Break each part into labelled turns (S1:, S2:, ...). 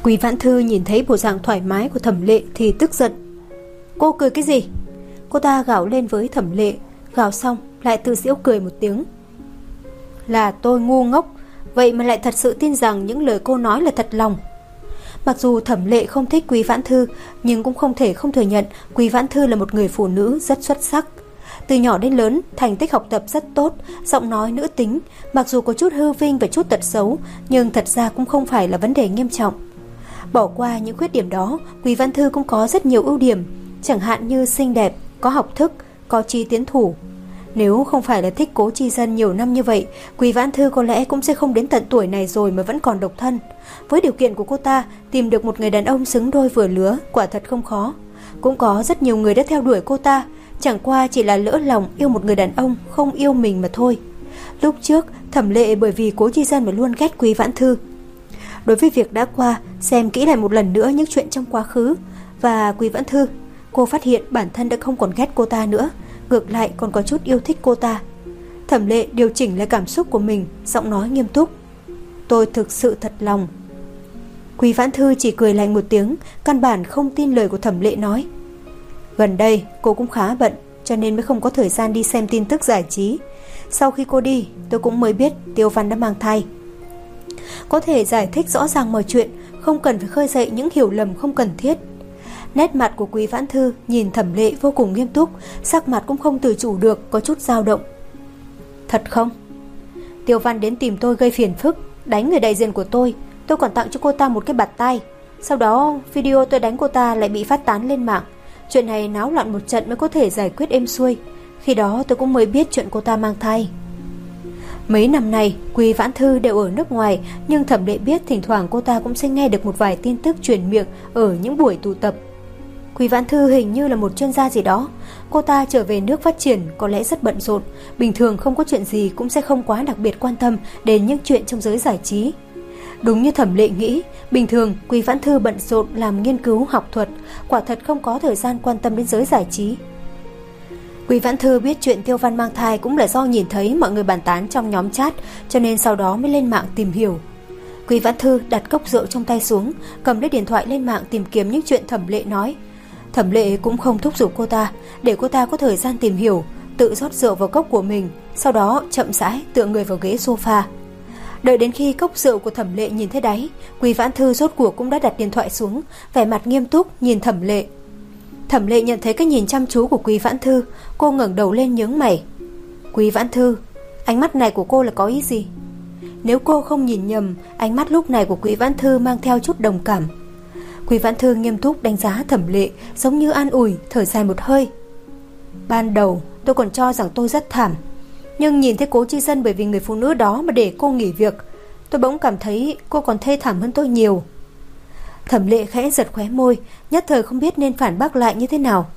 S1: Quý Vãn Thư nhìn thấy bộ dạng thoải mái của Thẩm Lệ thì tức giận. Cô cười cái gì? Cô ta gào lên với Thẩm Lệ, gào xong lại tự giễu cười một tiếng. Là tôi ngu ngốc, vậy mà lại thật sự tin rằng những lời cô nói là thật lòng. Mặc dù Thẩm Lệ không thích Quý Vãn Thư, nhưng cũng không thể không thừa nhận Quý Vãn Thư là một người phụ nữ rất xuất sắc. Từ nhỏ đến lớn, thành tích học tập rất tốt, giọng nói nữ tính, mặc dù có chút hư vinh và chút tật xấu, nhưng thật ra cũng không phải là vấn đề nghiêm trọng. Bỏ qua những khuyết điểm đó, Quý Vãn Thư cũng có rất nhiều ưu điểm, chẳng hạn như xinh đẹp, có học thức, có trí tiến thủ. Nếu không phải là thích Cố Chi Dân nhiều năm như vậy, Quý Vãn Thư có lẽ cũng sẽ không đến tận tuổi này rồi mà vẫn còn độc thân. Với điều kiện của cô ta, tìm được một người đàn ông xứng đôi vừa lứa quả thật không khó. Cũng có rất nhiều người đã theo đuổi cô ta, chẳng qua chỉ là lỡ lòng yêu một người đàn ông không yêu mình mà thôi. Lúc trước, Thẩm Lệ bởi vì Cố Chi Dân mà luôn ghét Quý Vãn Thư. Đối với việc đã qua, xem kỹ lại một lần nữa những chuyện trong quá khứ và Quý Vãn Thư, cô phát hiện bản thân đã không còn ghét cô ta nữa, ngược lại còn có chút yêu thích cô ta. Thẩm Lệ điều chỉnh lại cảm xúc của mình, giọng nói nghiêm túc. Tôi thực sự thật lòng. Quý Vãn Thư chỉ cười lạnh một tiếng, căn bản không tin lời của Thẩm Lệ nói. Gần đây cô cũng khá bận, cho nên mới không có thời gian đi xem tin tức giải trí. Sau khi cô đi, tôi cũng mới biết Tiêu Văn đã mang thai. Có thể giải thích rõ ràng mọi chuyện, không cần phải khơi dậy những hiểu lầm không cần thiết. Nét mặt của Quý Vãn Thư nhìn Thẩm Lệ vô cùng nghiêm túc, sắc mặt cũng không tự chủ được, có chút dao động. Thật không? Tiêu Văn đến tìm tôi gây phiền phức, đánh người đại diện của tôi còn tặng cho cô ta một cái bạt tai. Sau đó video tôi đánh cô ta lại bị phát tán lên mạng. Chuyện này náo loạn một trận mới có thể giải quyết êm xuôi. Khi đó tôi cũng mới biết chuyện cô ta mang thai. Mấy năm nay Quý Vãn Thư đều ở nước ngoài, nhưng Thẩm Lệ biết thỉnh thoảng cô ta cũng sẽ nghe được một vài tin tức truyền miệng ở những buổi tụ tập. Quý Vãn Thư hình như là một chuyên gia gì đó. Cô ta trở về nước phát triển có lẽ rất bận rộn, bình thường không có chuyện gì cũng sẽ không quá đặc biệt quan tâm đến những chuyện trong giới giải trí. Đúng như Thẩm Lệ nghĩ, bình thường Quý Vãn Thư bận rộn làm nghiên cứu học thuật, quả thật không có thời gian quan tâm đến giới giải trí. Quý Vãn Thư biết chuyện Tiêu Văn mang thai cũng là do nhìn thấy mọi người bàn tán trong nhóm chat, cho nên sau đó mới lên mạng tìm hiểu. Quý Vãn Thư đặt cốc rượu trong tay xuống, cầm lấy điện thoại lên mạng tìm kiếm những chuyện Thẩm Lệ nói. Thẩm Lệ cũng không thúc giục cô ta, để cô ta có thời gian tìm hiểu, tự rót rượu vào cốc của mình, sau đó chậm rãi tựa người vào ghế sofa. Đợi đến khi cốc rượu của Thẩm Lệ nhìn thấy đáy, Quý Vãn Thư rốt cuộc cũng đã đặt điện thoại xuống, vẻ mặt nghiêm túc nhìn Thẩm Lệ. Thẩm Lệ nhận thấy cái nhìn chăm chú của Quý Vãn Thư, cô ngẩng đầu lên nhướng mày. Quý Vãn Thư, ánh mắt này của cô là có ý gì? Nếu cô không nhìn nhầm, ánh mắt lúc này của Quý Vãn Thư mang theo chút đồng cảm. Quý Vãn Thư nghiêm túc đánh giá Thẩm Lệ, giống như an ủi, thở dài một hơi. Ban đầu tôi còn cho rằng tôi rất thảm, nhưng nhìn thấy Cố Chi Dân bởi vì người phụ nữ đó mà để cô nghỉ việc, tôi bỗng cảm thấy cô còn thê thảm hơn tôi nhiều. Thẩm Lệ khẽ giật khóe môi, nhất thời không biết nên phản bác lại như thế nào.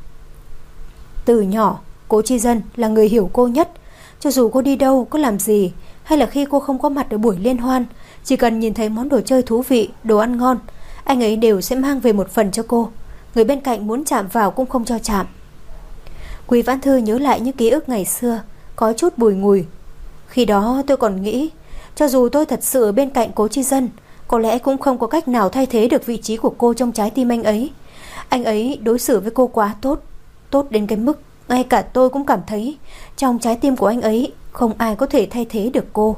S1: Từ nhỏ, Cố Chi Dân là người hiểu cô nhất. Cho dù cô đi đâu, có làm gì, hay là khi cô không có mặt ở buổi liên hoan, chỉ cần nhìn thấy món đồ chơi thú vị, đồ ăn ngon, anh ấy đều sẽ mang về một phần cho cô. Người bên cạnh muốn chạm vào cũng không cho chạm. Quý Vãn Thư nhớ lại những ký ức ngày xưa, có chút bùi ngùi. Khi đó tôi còn nghĩ, cho dù tôi thật sự ở bên cạnh Cố Chi Dân, có lẽ cũng không có cách nào thay thế được vị trí của cô trong trái tim anh ấy. Anh ấy đối xử với cô quá tốt, tốt đến cái mức ngay cả tôi cũng cảm thấy trong trái tim của anh ấy không ai có thể thay thế được cô.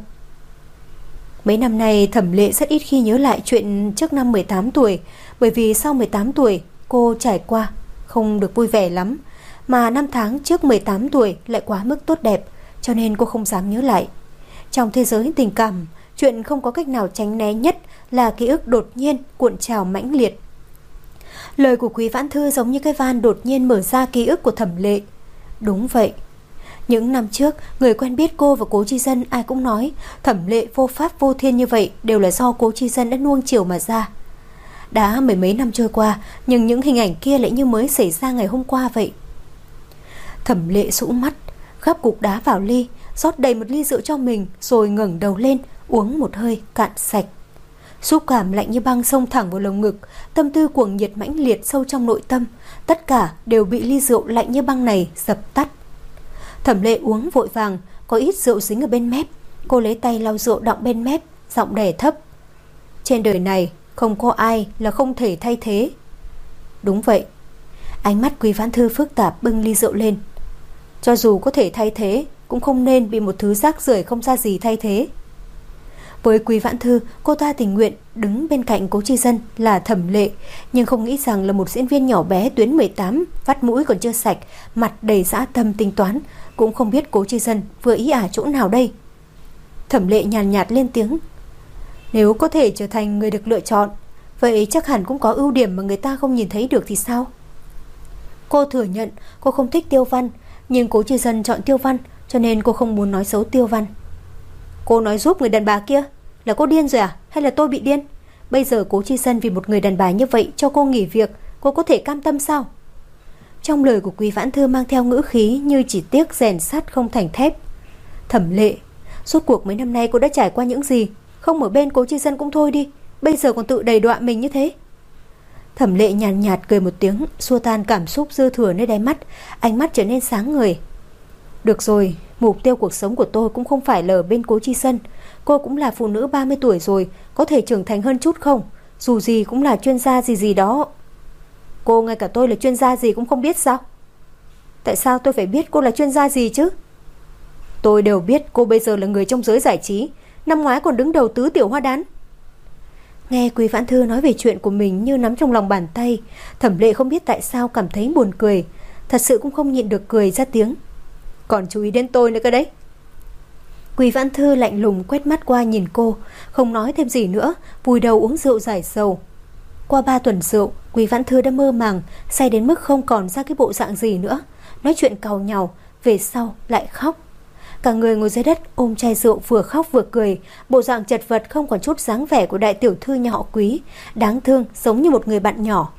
S1: Mấy năm nay Thẩm Lệ rất ít khi nhớ lại chuyện trước năm 18 tuổi, bởi vì sau 18 tuổi cô trải qua không được vui vẻ lắm, mà năm tháng trước 18 tuổi lại quá mức tốt đẹp, cho nên cô không dám nhớ lại. Trong thế giới tình cảm, chuyện không có cách nào tránh né nhất là ký ức đột nhiên cuộn trào mãnh liệt. Lời của Quý Vãn Thư giống như cái van đột nhiên mở ra ký ức của Thẩm Lệ. Đúng vậy, những năm trước, người quen biết cô và Cố Chi Dân ai cũng nói Thẩm Lệ vô pháp vô thiên như vậy đều là do Cố Chi Dân đã nuông chiều mà ra. Đã mười mấy năm trôi qua, nhưng những hình ảnh kia lại như mới xảy ra ngày hôm qua vậy. Thẩm Lệ rũ mắt, gắp cục đá vào ly, rót đầy một ly rượu cho mình, rồi ngẩng đầu lên uống một hơi cạn sạch. Xúc cảm lạnh như băng xông thẳng vào lồng ngực, tâm tư cuồng nhiệt mãnh liệt sâu trong nội tâm, tất cả đều bị ly rượu lạnh như băng này dập tắt. Thẩm Lệ uống vội vàng, có ít rượu dính ở bên mép. Cô lấy tay lau rượu đọng bên mép, giọng đè thấp. Trên đời này Không có ai là không thể thay thế. Đúng vậy. Ánh mắt Quý Vãn Thư phức tạp bưng ly rượu lên. Cho dù có thể thay thế, cũng không nên bị một thứ rác rưởi không ra gì thay thế. Với Quý Vãn Thư, cô ta tình nguyện đứng bên cạnh Cố Chi Dân là Thẩm Lệ, nhưng không nghĩ rằng là một diễn viên nhỏ bé tuyến 18, vắt mũi còn chưa sạch, mặt đầy dã tâm tính toán, cũng không biết Cố Chi Dân vừa ý chỗ nào đây. Thẩm Lệ nhàn nhạt lên tiếng. Nếu có thể trở thành người được lựa chọn, vậy chắc hẳn cũng có ưu điểm mà người ta không nhìn thấy được thì sao? Cô thừa nhận cô không thích Tiêu Văn, nhưng Cố Chi Dân chọn Tiêu Văn, cho nên cô không muốn nói xấu Tiêu Văn. Cô nói giúp người đàn bà kia, là cô điên rồi à? Hay là tôi bị điên? Bây giờ Cố Chi Dân vì một người đàn bà như vậy cho cô nghỉ việc, cô có thể cam tâm sao? Trong lời của Quý Vãn Thư mang theo ngữ khí như chỉ tiếc rèn sắt không thành thép. Thẩm Lệ, suốt cuộc mấy năm nay cô đã trải qua những gì? Không ở bên Cố Chi Dân cũng thôi đi, bây giờ còn tự đầy đọa mình như thế. Thẩm Lệ nhàn nhạt cười một tiếng, xua tan cảm xúc dư thừa nơi đáy mắt, ánh mắt trở nên sáng ngời. Được rồi, mục tiêu cuộc sống của tôi cũng không phải là ở bên Cố Chi Dân. Cô cũng là phụ nữ 30 tuổi rồi, có thể trưởng thành hơn chút không? Dù gì cũng là chuyên gia gì gì đó. Cô ngay cả tôi là chuyên gia gì cũng không biết sao? Tại sao tôi phải biết cô là chuyên gia gì chứ? Tôi đều biết cô bây giờ là người trong giới giải trí, năm ngoái còn đứng đầu tứ tiểu hoa đán. Nghe Quý Vãn Thư nói về chuyện của mình như nắm trong lòng bàn tay, Thẩm Lệ không biết tại sao cảm thấy buồn cười, thật sự cũng không nhịn được cười ra tiếng. Còn chú ý đến tôi nữa cơ đấy. Quý Vãn Thư lạnh lùng quét mắt qua nhìn cô, không nói thêm gì nữa, vùi đầu uống rượu giải sầu. Qua 3 tuần rượu, Quý Vãn Thư đã mơ màng, say đến mức không còn ra cái bộ dạng gì nữa, nói chuyện càu nhàu, về sau lại khóc. Cả người ngồi dưới đất ôm chai rượu, vừa khóc vừa cười, bộ dạng chật vật không còn chút dáng vẻ của đại tiểu thư nhà họ Quý, đáng thương giống như một người bạn nhỏ.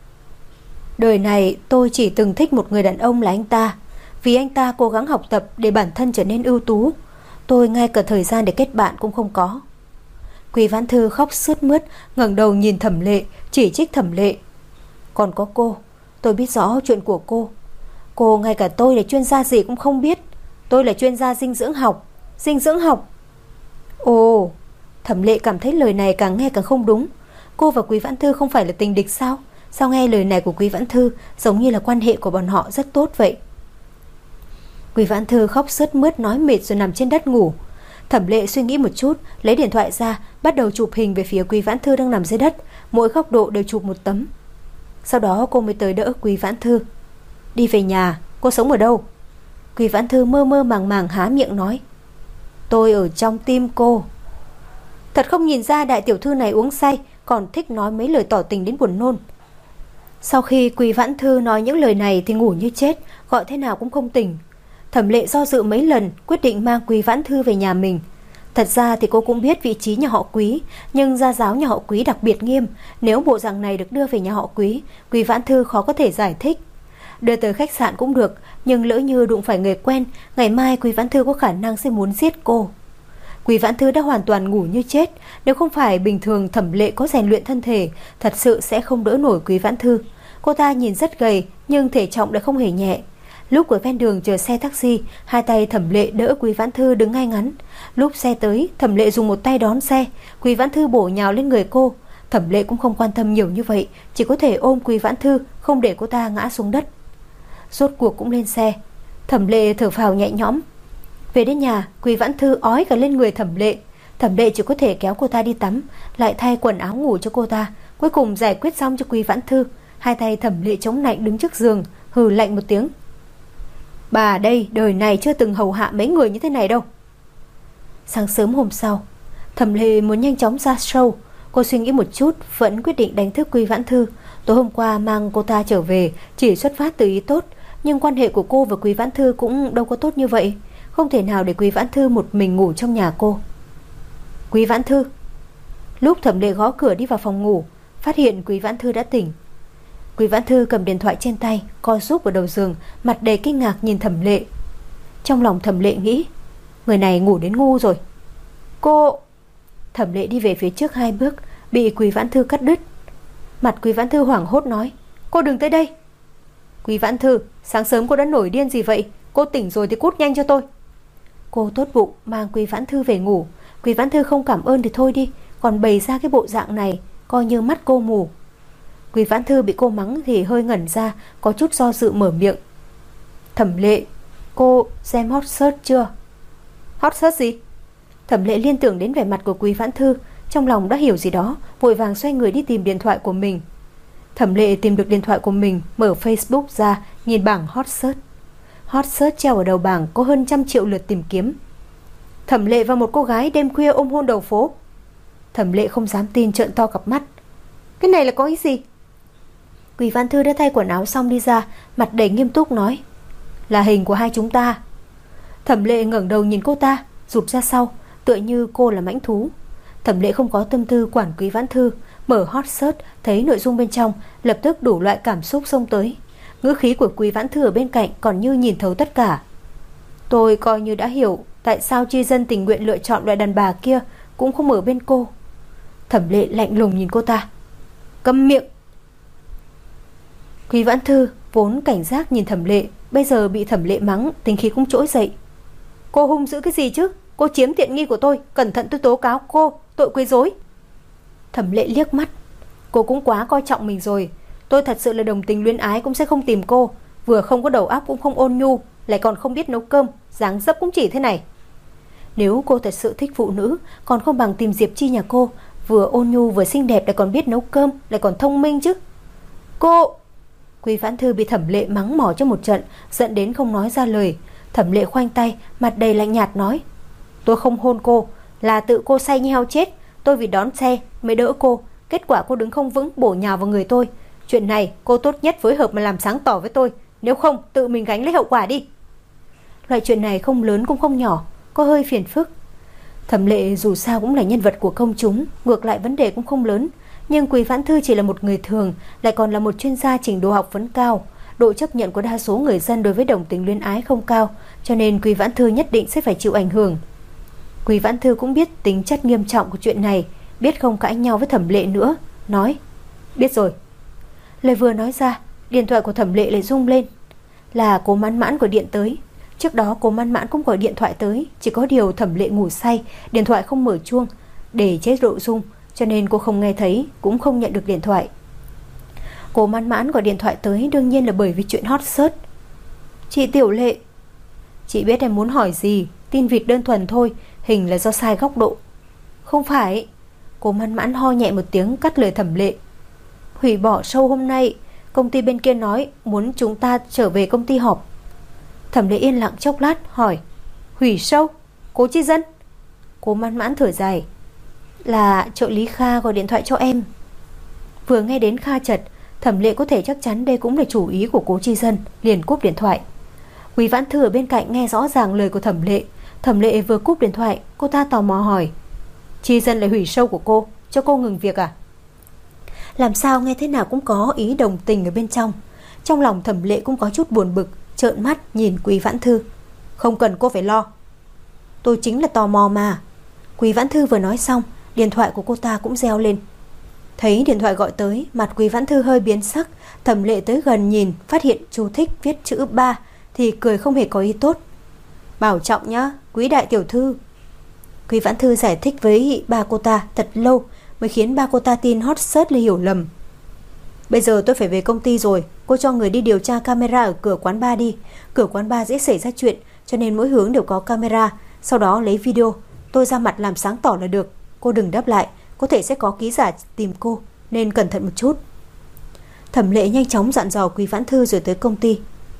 S1: Đời này tôi chỉ từng thích một người đàn ông là anh ta, vì anh ta cố gắng học tập để bản thân trở nên ưu tú. Tôi ngay cả thời gian để kết bạn cũng không có. Quý Vãn Thư khóc sướt mướt, ngẩng đầu nhìn Thẩm Lệ, chỉ trích Thẩm Lệ. Còn có cô, tôi biết rõ chuyện của cô. Cô ngay cả tôi là chuyên gia gì cũng không biết. Tôi là chuyên gia dinh dưỡng học. Dinh dưỡng học? Ồ, Thẩm Lệ cảm thấy lời này càng nghe càng không đúng. Cô và Quý Vãn Thư không phải là tình địch sao? Sao nghe lời này của Quý Vãn Thư giống như là quan hệ của bọn họ rất tốt vậy? Quý Vãn Thư khóc sướt mướt nói mệt rồi nằm trên đất ngủ. Thẩm Lệ suy nghĩ một chút, lấy điện thoại ra, bắt đầu chụp hình về phía Quý Vãn Thư đang nằm dưới đất, mỗi góc độ đều chụp một tấm. Sau đó cô mới tới đỡ Quý Vãn Thư. Đi về nhà, cô sống ở đâu? Quý Vãn Thư mơ mơ màng màng há miệng nói. Tôi ở trong tim cô. Thật không nhìn ra đại tiểu thư này uống say, còn thích nói mấy lời tỏ tình đến buồn nôn. Sau khi Quý Vãn Thư nói những lời này thì ngủ như chết, gọi thế nào cũng không tỉnh. Thẩm Lệ do dự mấy lần, quyết định mang Quý Vãn Thư về nhà mình. Thật ra thì cô cũng biết vị trí nhà họ Quý, nhưng gia giáo nhà họ Quý đặc biệt nghiêm, nếu bộ dạng này được đưa về nhà họ Quý, Quý Vãn Thư khó có thể giải thích. Đưa tới khách sạn cũng được, nhưng lỡ như đụng phải người quen, ngày mai Quý Vãn Thư có khả năng sẽ muốn giết cô. Quý Vãn Thư đã hoàn toàn ngủ như chết, nếu không phải bình thường Thẩm Lệ có rèn luyện thân thể, thật sự sẽ không đỡ nổi Quý Vãn Thư. Cô ta nhìn rất gầy, nhưng thể trọng lại không hề nhẹ. Lúc ở ven đường chờ xe taxi, hai tay Thẩm Lệ đỡ Quý Vãn Thư đứng ngay ngắn. Lúc xe tới, Thẩm Lệ dùng một tay đón xe, Quý Vãn Thư bổ nhào lên người cô. Thẩm Lệ cũng không quan tâm nhiều như vậy, chỉ có thể ôm Quý Vãn Thư, không để cô ta ngã xuống đất. Rốt cuộc cũng lên xe. Thẩm Lệ thở phào nhẹ nhõm. Về đến nhà, Quý Vãn Thư ói cả lên người Thẩm Lệ. Thẩm Lệ chỉ có thể kéo cô ta đi tắm, lại thay quần áo ngủ cho cô ta, cuối cùng giải quyết xong cho Quý Vãn Thư. Hai tay Thẩm Lệ chống lạnh đứng trước giường, hừ lạnh một tiếng. Bà đây đời này chưa từng hầu hạ mấy người như thế này đâu. Sáng sớm hôm sau, Thẩm Lệ muốn nhanh chóng ra show. Cô suy nghĩ một chút, vẫn quyết định đánh thức Quý Vãn Thư. Tối hôm qua mang cô ta trở về chỉ xuất phát từ ý tốt, nhưng quan hệ của cô và Quý Vãn Thư cũng đâu có tốt như vậy. Không thể nào để Quý Vãn Thư một mình ngủ trong nhà cô. Quý Vãn Thư. Lúc Thẩm Lệ gõ cửa đi vào phòng ngủ, phát hiện Quý Vãn Thư đã tỉnh. Quý Vãn Thư cầm điện thoại trên tay, co rúm ở đầu giường, mặt đầy kinh ngạc nhìn Thẩm Lệ. Trong lòng Thẩm Lệ nghĩ, người này ngủ đến ngu rồi. Cô... Thẩm Lệ đi về phía trước 2 bước, bị Quý Vãn Thư cắt đứt. Mặt Quý Vãn Thư hoảng hốt nói, cô đừng tới đây. Quý Vãn Thư, sáng sớm cô đã nổi điên gì vậy? Cô tỉnh rồi thì cút nhanh cho tôi. Cô tốt bụng mang Quý Vãn Thư về ngủ. Quý Vãn Thư không cảm ơn thì thôi đi, còn bày ra cái bộ dạng này, coi như mắt cô mù. Quý Vãn Thư bị cô mắng thì hơi ngẩn ra, có chút do dự mở miệng. Thẩm Lệ, cô xem hot search chưa? Hot search gì? Thẩm Lệ liên tưởng đến vẻ mặt của Quý Vãn Thư, trong lòng đã hiểu gì đó, vội vàng xoay người đi tìm điện thoại của mình. Thẩm Lệ tìm được điện thoại của mình, mở Facebook ra, nhìn bảng hot search. Hot search treo ở đầu bảng có hơn 100 triệu lượt tìm kiếm. Thẩm Lệ và một cô gái đêm khuya ôm hôn đầu phố. Thẩm Lệ không dám tin, trợn to cặp mắt. Cái này là có ý gì? Quý Vãn Thư đã thay quần áo xong đi ra, mặt đầy nghiêm túc nói. Là hình của hai chúng ta. Thẩm Lệ ngẩng đầu nhìn cô ta, rụt ra sau, tựa như cô là mãnh thú. Thẩm Lệ không có tâm tư quản Quý Vãn Thư, mở hot search, thấy nội dung bên trong, lập tức đủ loại cảm xúc xông tới. Ngữ khí của Quý Vãn Thư ở bên cạnh còn như nhìn thấu tất cả. Tôi coi như đã hiểu tại sao Chi Dân tình nguyện lựa chọn loại đàn bà kia, cũng không ở bên cô. Thẩm Lệ lạnh lùng nhìn cô ta. Câm miệng. Quý Vãn Thư vốn cảnh giác nhìn Thẩm Lệ, bây giờ bị Thẩm Lệ mắng, tính khí cũng trỗi dậy. Cô hung dữ cái gì chứ? Cô chiếm tiện nghi của tôi, cẩn thận tôi tố cáo cô tội quấy rối. Thẩm Lệ liếc mắt. Cô cũng quá coi trọng mình rồi. Tôi thật sự là đồng tình luyến ái cũng sẽ không tìm cô. Vừa không có đầu óc cũng không ôn nhu, lại còn không biết nấu cơm, dáng dấp cũng chỉ thế này. Nếu cô thật sự thích phụ nữ, còn không bằng tìm Diệp Chi nhà cô, vừa ôn nhu vừa xinh đẹp, lại còn biết nấu cơm, lại còn thông minh chứ. Cô... Quý Vãn Thư bị Thẩm Lệ mắng mỏ cho một trận, giận đến không nói ra lời. Thẩm Lệ khoanh tay, mặt đầy lạnh nhạt nói. Tôi không hôn cô, là tự cô say như heo chết. Tôi vì đón xe mới đỡ cô, kết quả cô đứng không vững bổ nhào vào người tôi. Chuyện này cô tốt nhất phối hợp mà làm sáng tỏ với tôi, nếu không tự mình gánh lấy hậu quả đi. Loại chuyện này không lớn cũng không nhỏ, có hơi phiền phức. Thẩm Lệ dù sao cũng là nhân vật của công chúng, ngược lại vấn đề cũng không lớn. Nhưng Quý Vãn Thư chỉ là một người thường, lại còn là một chuyên gia trình độ học vấn cao. Độ chấp nhận của đa số người dân đối với đồng tính luyến ái không cao, cho nên Quý Vãn Thư nhất định sẽ phải chịu ảnh hưởng. Quý Vãn Thư cũng biết tính chất nghiêm trọng của chuyện này, biết không cãi nhau với Thẩm Lệ nữa, nói. Biết rồi. Lời vừa nói ra, điện thoại của Thẩm Lệ lại rung lên. Là Cố Mãn Mãn gọi điện tới. Trước đó Cố Mãn Mãn cũng gọi điện thoại tới, chỉ có điều Thẩm Lệ ngủ say, điện thoại không mở chuông để chế độ rung, cho nên cô không nghe thấy, cũng không nhận được điện thoại. Cố Mãn Mãn gọi điện thoại tới đương nhiên là bởi vì chuyện hot search. Chị Tiểu Lệ, chị biết em muốn hỏi gì, tin vịt đơn thuần thôi, hình là do sai góc độ. Không phải. Cố Mãn Mãn ho nhẹ một tiếng cắt lời Thẩm Lệ. Hủy bỏ show hôm nay, công ty bên kia nói muốn chúng ta trở về công ty họp. Thẩm Lệ yên lặng chốc lát hỏi. Hủy show? Cố Chi Dân? Cố Mãn Mãn thở dài. Là trợ lý Kha gọi điện thoại cho em. Vừa nghe đến Kha Chật, Thẩm Lệ có thể chắc chắn đây cũng là chủ ý của Cố Chi Dân, liền cúp điện thoại. Quý Vãn Thư ở bên cạnh nghe rõ ràng lời của Thẩm Lệ. Thẩm Lệ vừa cúp điện thoại, cô ta tò mò hỏi. Chi Dân lại hủy show của cô, cho cô ngừng việc à? Làm sao nghe thế nào cũng có ý đồng tình ở bên trong. Trong lòng Thẩm Lệ cũng có chút buồn bực, trợn mắt nhìn Quý Vãn Thư. Không cần cô phải lo. Tôi chính là tò mò mà. Quý Vãn Thư vừa nói xong, điện thoại của cô ta cũng reo lên. Thấy điện thoại gọi tới, mặt Quý Vãn Thư hơi biến sắc. Thẩm Lệ tới gần nhìn, phát hiện chú thích viết chữ 3 thì cười không hề có ý tốt. Bảo trọng nhá, Quý đại tiểu thư. Quý Vãn Thư giải thích với ba cô ta thật lâu mới khiến ba cô ta tin hot search là hiểu lầm. Bây giờ tôi phải về công ty rồi, cô cho người đi điều tra camera ở cửa quán bar đi. Cửa quán bar dễ xảy ra chuyện, cho nên mỗi hướng đều có camera. Sau đó lấy video, tôi ra mặt làm sáng tỏ là được. Cô đừng đáp lại, có thể sẽ có ký giả tìm cô, nên cẩn thận một chút. Thẩm Lệ nhanh chóng dặn dò Quý Vãn Thư rồi tới công ty.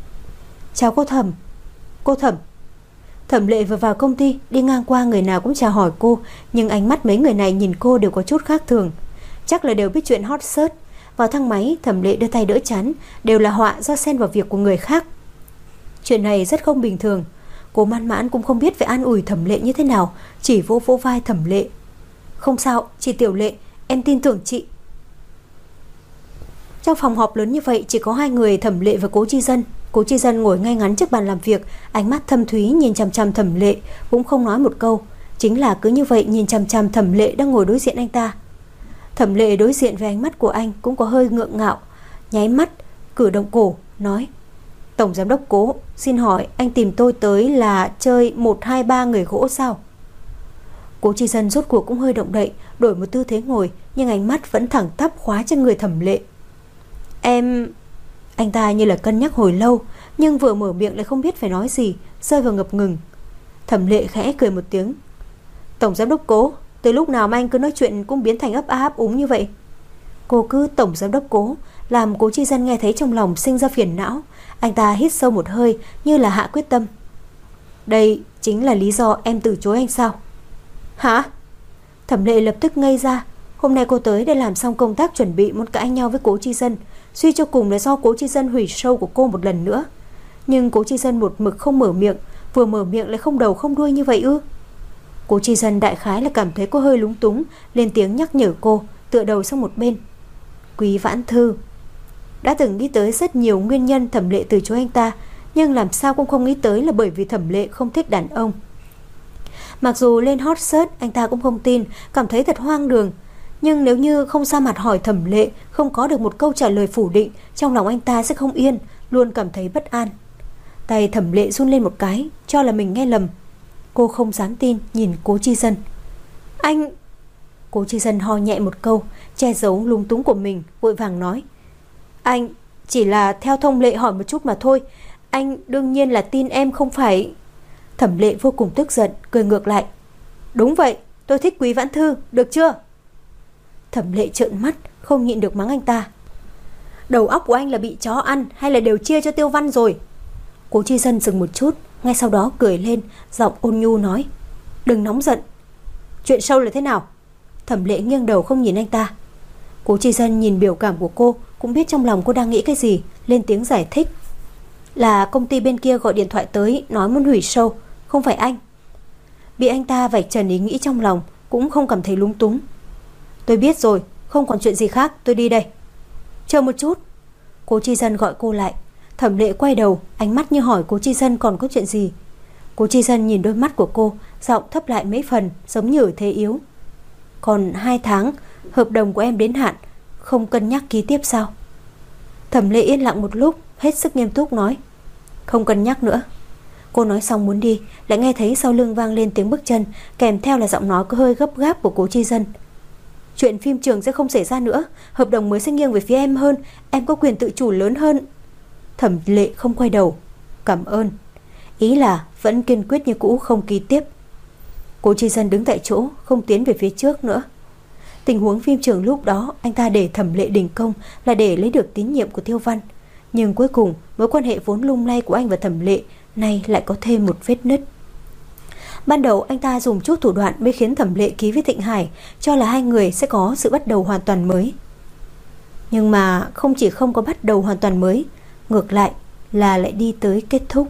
S1: Chào cô Thẩm. Cô Thẩm. Thẩm Lệ vừa vào công ty, đi ngang qua người nào cũng chào hỏi cô, nhưng ánh mắt mấy người này nhìn cô đều có chút khác thường. Chắc là đều biết chuyện hot search. Vào thang máy, Thẩm Lệ đưa tay đỡ chán, đều là họa do xen vào việc của người khác. Chuyện này rất không bình thường. Cố Mãn Mãn cũng không biết phải an ủi Thẩm Lệ như thế nào, chỉ vỗ vỗ vai Thẩm Lệ. Không sao, chị Tiểu Lệ, em tin tưởng chị. Trong phòng họp lớn như vậy chỉ có hai người, Thẩm Lệ và Cố Chi Dân. Cố Chi Dân ngồi ngay ngắn trước bàn làm việc, ánh mắt thâm thúy nhìn chằm chằm Thẩm Lệ, cũng không nói một câu, chính là cứ như vậy nhìn chằm chằm Thẩm Lệ đang ngồi đối diện anh ta. Thẩm Lệ đối diện với ánh mắt của anh cũng có hơi ngượng ngạo, nháy mắt, cử động cổ, nói: Tổng giám đốc Cố, xin hỏi anh tìm tôi tới là chơi 1, 2, 3 người gỗ sao? Cố Chi Dân rốt cuộc cũng hơi động đậy, đổi một tư thế ngồi, nhưng ánh mắt vẫn thẳng tắp khóa trên người Thẩm Lệ. Em... Anh ta như là cân nhắc hồi lâu, nhưng vừa mở miệng lại không biết phải nói gì, rơi vào ngập ngừng. Thẩm Lệ khẽ cười một tiếng. Tổng giám đốc Cố, từ lúc nào mà anh cứ nói chuyện cũng biến thành ấp a ấp úng như vậy? Cô cứ tổng giám đốc Cố, làm Cố Chi Dân nghe thấy trong lòng sinh ra phiền não. Anh ta hít sâu một hơi, như là hạ quyết tâm. Đây chính là lý do em từ chối anh sao? Hả? Thẩm Lệ lập tức ngây ra. Hôm nay cô tới để làm xong công tác chuẩn bị muốn cãi nhau với Cố Chi Dân, suy cho cùng là do Cố Chi Dân hủy show của cô một lần nữa. Nhưng Cố Chi Dân một mực không mở miệng, vừa mở miệng lại không đầu không đuôi như vậy ư? Cố Chi Dân đại khái là cảm thấy cô hơi lúng túng, lên tiếng nhắc nhở cô, tựa đầu sang một bên. Quý Vãn Thư. Đã từng nghĩ tới rất nhiều nguyên nhân Thẩm Lệ từ chối anh ta, nhưng làm sao cũng không nghĩ tới là bởi vì Thẩm Lệ không thích đàn ông. Mặc dù lên hot search anh ta cũng không tin, cảm thấy thật hoang đường. Nhưng nếu như không ra mặt hỏi Thẩm Lệ, không có được một câu trả lời phủ định, trong lòng anh ta sẽ không yên, luôn cảm thấy bất an. Tay Thẩm Lệ run lên một cái, cho là mình nghe lầm. Cô không dám tin nhìn Cố Chi Dân. Anh... Cố Chi Dân ho nhẹ một câu, che giấu lúng túng của mình, vội vàng nói. Anh chỉ là theo thông lệ hỏi một chút mà thôi. Anh đương nhiên là tin em không phải... Thẩm Lệ vô cùng tức giận, cười ngược lại. Đúng vậy, tôi thích Quý Vãn Thư, được chưa? Thẩm Lệ trợn mắt, không nhịn được mắng anh ta. Đầu óc của anh là bị chó ăn hay là đều chia cho Tiêu Văn rồi? Cố Chi Dân dừng một chút, ngay sau đó cười lên, giọng ôn nhu nói. Đừng nóng giận. Chuyện sâu là thế nào? Thẩm Lệ nghiêng đầu không nhìn anh ta. Cố Chi Dân nhìn biểu cảm của cô, cũng biết trong lòng cô đang nghĩ cái gì, lên tiếng giải thích. Là công ty bên kia gọi điện thoại tới, nói muốn hủy show, không phải anh. Bị anh ta vạch trần ý nghĩ trong lòng, cũng không cảm thấy lúng túng. Tôi biết rồi, không còn chuyện gì khác, tôi đi đây. Chờ một chút. Cố Chi Dân gọi cô lại. Thẩm Lệ quay đầu, ánh mắt như hỏi Cố Chi Dân còn có chuyện gì. Cố Chi Dân nhìn đôi mắt của cô, giọng thấp lại mấy phần, giống như ở thế yếu. Còn 2 tháng, hợp đồng của em đến hạn, không cân nhắc ký tiếp sao? Thẩm Lệ yên lặng một lúc, hết sức nghiêm túc nói. Không cân nhắc nữa. Cô nói xong muốn đi, lại nghe thấy sau lưng vang lên tiếng bước chân, kèm theo là giọng nói có hơi gấp gáp của Cố Chi Dân. Chuyện phim trường sẽ không xảy ra nữa, hợp đồng mới sẽ nghiêng về phía em hơn, em có quyền tự chủ lớn hơn. Thẩm Lệ không quay đầu. Cảm ơn. Ý là vẫn kiên quyết như cũ không ký tiếp. Cố Chi Dân đứng tại chỗ, không tiến về phía trước nữa. Tình huống phim trường lúc đó, anh ta để Thẩm Lệ đình công là để lấy được tín nhiệm của Tiêu Văn. Nhưng cuối cùng, mối quan hệ vốn lung lay của anh và Thẩm Lệ nay lại có thêm một vết nứt. Ban đầu anh ta dùng chút thủ đoạn mới khiến Thẩm Lệ ký với Thịnh Hải, cho là hai người sẽ có sự bắt đầu hoàn toàn mới. Nhưng mà không chỉ không có bắt đầu hoàn toàn mới, ngược lại là lại đi tới kết thúc.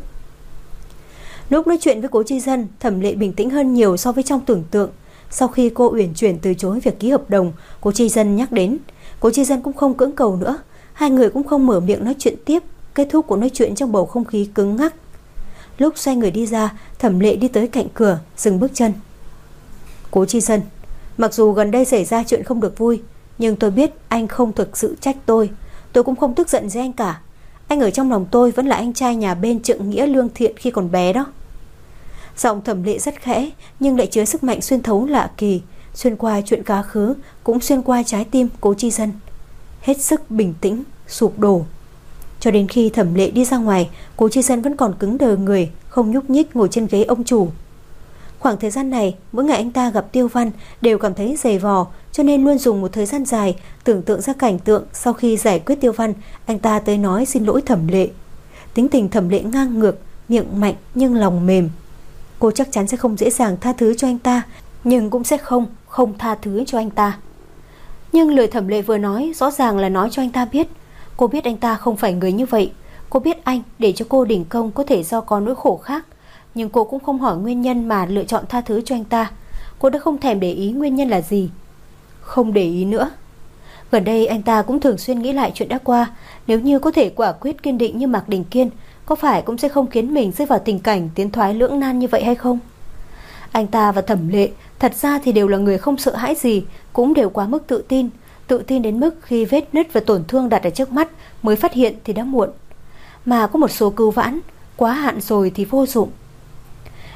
S1: Lúc nói chuyện với Cố Chi Dân, Thẩm Lệ bình tĩnh hơn nhiều so với trong tưởng tượng. Sau khi cô uyển chuyển từ chối việc ký hợp đồng, Cố Chi Dân nhắc đến, Cố Chi Dân cũng không cưỡng cầu nữa. Hai người cũng không mở miệng nói chuyện tiếp. Kết thúc cuộc nói chuyện trong bầu không khí cứng ngắc. Lúc xoay người đi ra, Thẩm Lệ đi tới cạnh cửa, dừng bước chân. Cố Chi Dân, mặc dù gần đây xảy ra chuyện không được vui, nhưng tôi biết anh không thực sự trách tôi. Tôi cũng không tức giận với anh cả. Anh ở trong lòng tôi vẫn là anh trai nhà bên trượng nghĩa lương thiện khi còn bé đó. Giọng Thẩm Lệ rất khẽ, nhưng lại chứa sức mạnh xuyên thấu lạ kỳ, xuyên qua chuyện quá khứ, cũng xuyên qua trái tim Cố Chi Dân. Hết sức bình tĩnh, sụp đổ. Cho đến khi Thẩm Lệ đi ra ngoài, Cố Chi Dân vẫn còn cứng đờ người, không nhúc nhích ngồi trên ghế ông chủ. Khoảng thời gian này, mỗi ngày anh ta gặp Tiêu Văn đều cảm thấy dày vò, cho nên luôn dùng một thời gian dài tưởng tượng ra cảnh tượng sau khi giải quyết Tiêu Văn, anh ta tới nói xin lỗi Thẩm Lệ. Tính tình Thẩm Lệ ngang ngược, miệng mạnh nhưng lòng mềm. Cô chắc chắn sẽ không dễ dàng tha thứ cho anh ta, nhưng cũng sẽ không tha thứ cho anh ta. Nhưng lời Thẩm Lệ vừa nói rõ ràng là nói cho anh ta biết, cô biết anh ta không phải người như vậy. Cô biết anh để cho cô đình công có thể do có nỗi khổ khác, nhưng cô cũng không hỏi nguyên nhân mà lựa chọn tha thứ cho anh ta. Cô đã không thèm để ý nguyên nhân là gì. Không để ý nữa. Gần đây anh ta cũng thường xuyên nghĩ lại chuyện đã qua. Nếu như có thể quả quyết kiên định như Mạc Đình Kiên, có phải cũng sẽ không khiến mình rơi vào tình cảnh tiến thoái lưỡng nan như vậy hay không? Anh ta và Thẩm Lệ thật ra thì đều là người không sợ hãi gì, cũng đều quá mức tự tin đến mức khi vết nứt và tổn thương đặt ở trước mắt mới phát hiện thì đã muộn. Mà có một số cứu vãn, quá hạn rồi thì vô dụng.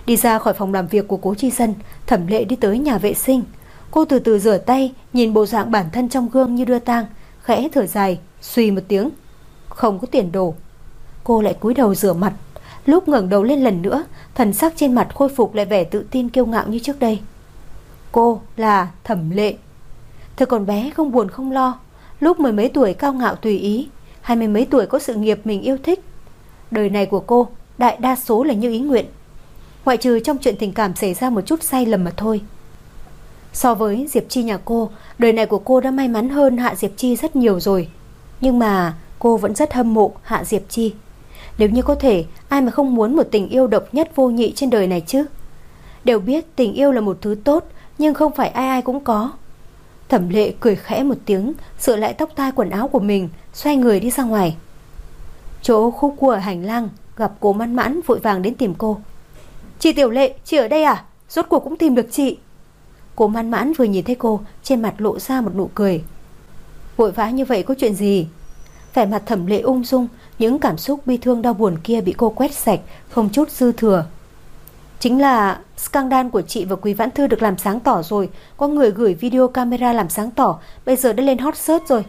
S1: Đi ra khỏi phòng làm việc của Cố Chi Dân, Thẩm Lệ đi tới nhà vệ sinh. Cô từ từ rửa tay, nhìn bộ dạng bản thân trong gương như đưa tang, khẽ thở dài, suy một tiếng. Không có tiền đồ. Cô lại cúi đầu rửa mặt. Lúc ngẩng đầu lên lần nữa, thần sắc trên mặt khôi phục lại vẻ tự tin kiêu ngạo như trước đây. Cô là Thẩm Lệ. Thời còn bé không buồn không lo, lúc mười mấy tuổi cao ngạo tùy ý, 20 mấy tuổi có sự nghiệp mình yêu thích. Đời này của cô đại đa số là như ý nguyện, ngoại trừ trong chuyện tình cảm xảy ra một chút sai lầm mà thôi. So với Diệp Chi nhà cô, đời này của cô đã may mắn hơn Hạ Diệp Chi rất nhiều rồi. Nhưng mà cô vẫn rất hâm mộ Hạ Diệp Chi. Nếu như có thể, ai mà không muốn một tình yêu độc nhất vô nhị trên đời này chứ. Đều biết tình yêu là một thứ tốt, nhưng không phải ai ai cũng có. Thẩm Lệ cười khẽ một tiếng, sửa lại tóc tai quần áo của mình, xoay người đi ra ngoài. Chỗ khúc cua ở hành lang, gặp Cố Mãn Mãn vội vàng đến tìm cô. Chị Tiểu Lệ, chị ở đây à? Rốt cuộc cũng tìm được chị. Cố Mãn Mãn vừa nhìn thấy cô, trên mặt lộ ra một nụ cười. Vội vã như vậy có chuyện gì? Vẻ mặt Thẩm Lệ ung dung, những cảm xúc bi thương đau buồn kia bị cô quét sạch, không chút dư thừa. Chính là scandal của chị và Quý Vãn Thư được làm sáng tỏ rồi. Có người gửi video camera làm sáng tỏ, bây giờ đã lên hot search rồi.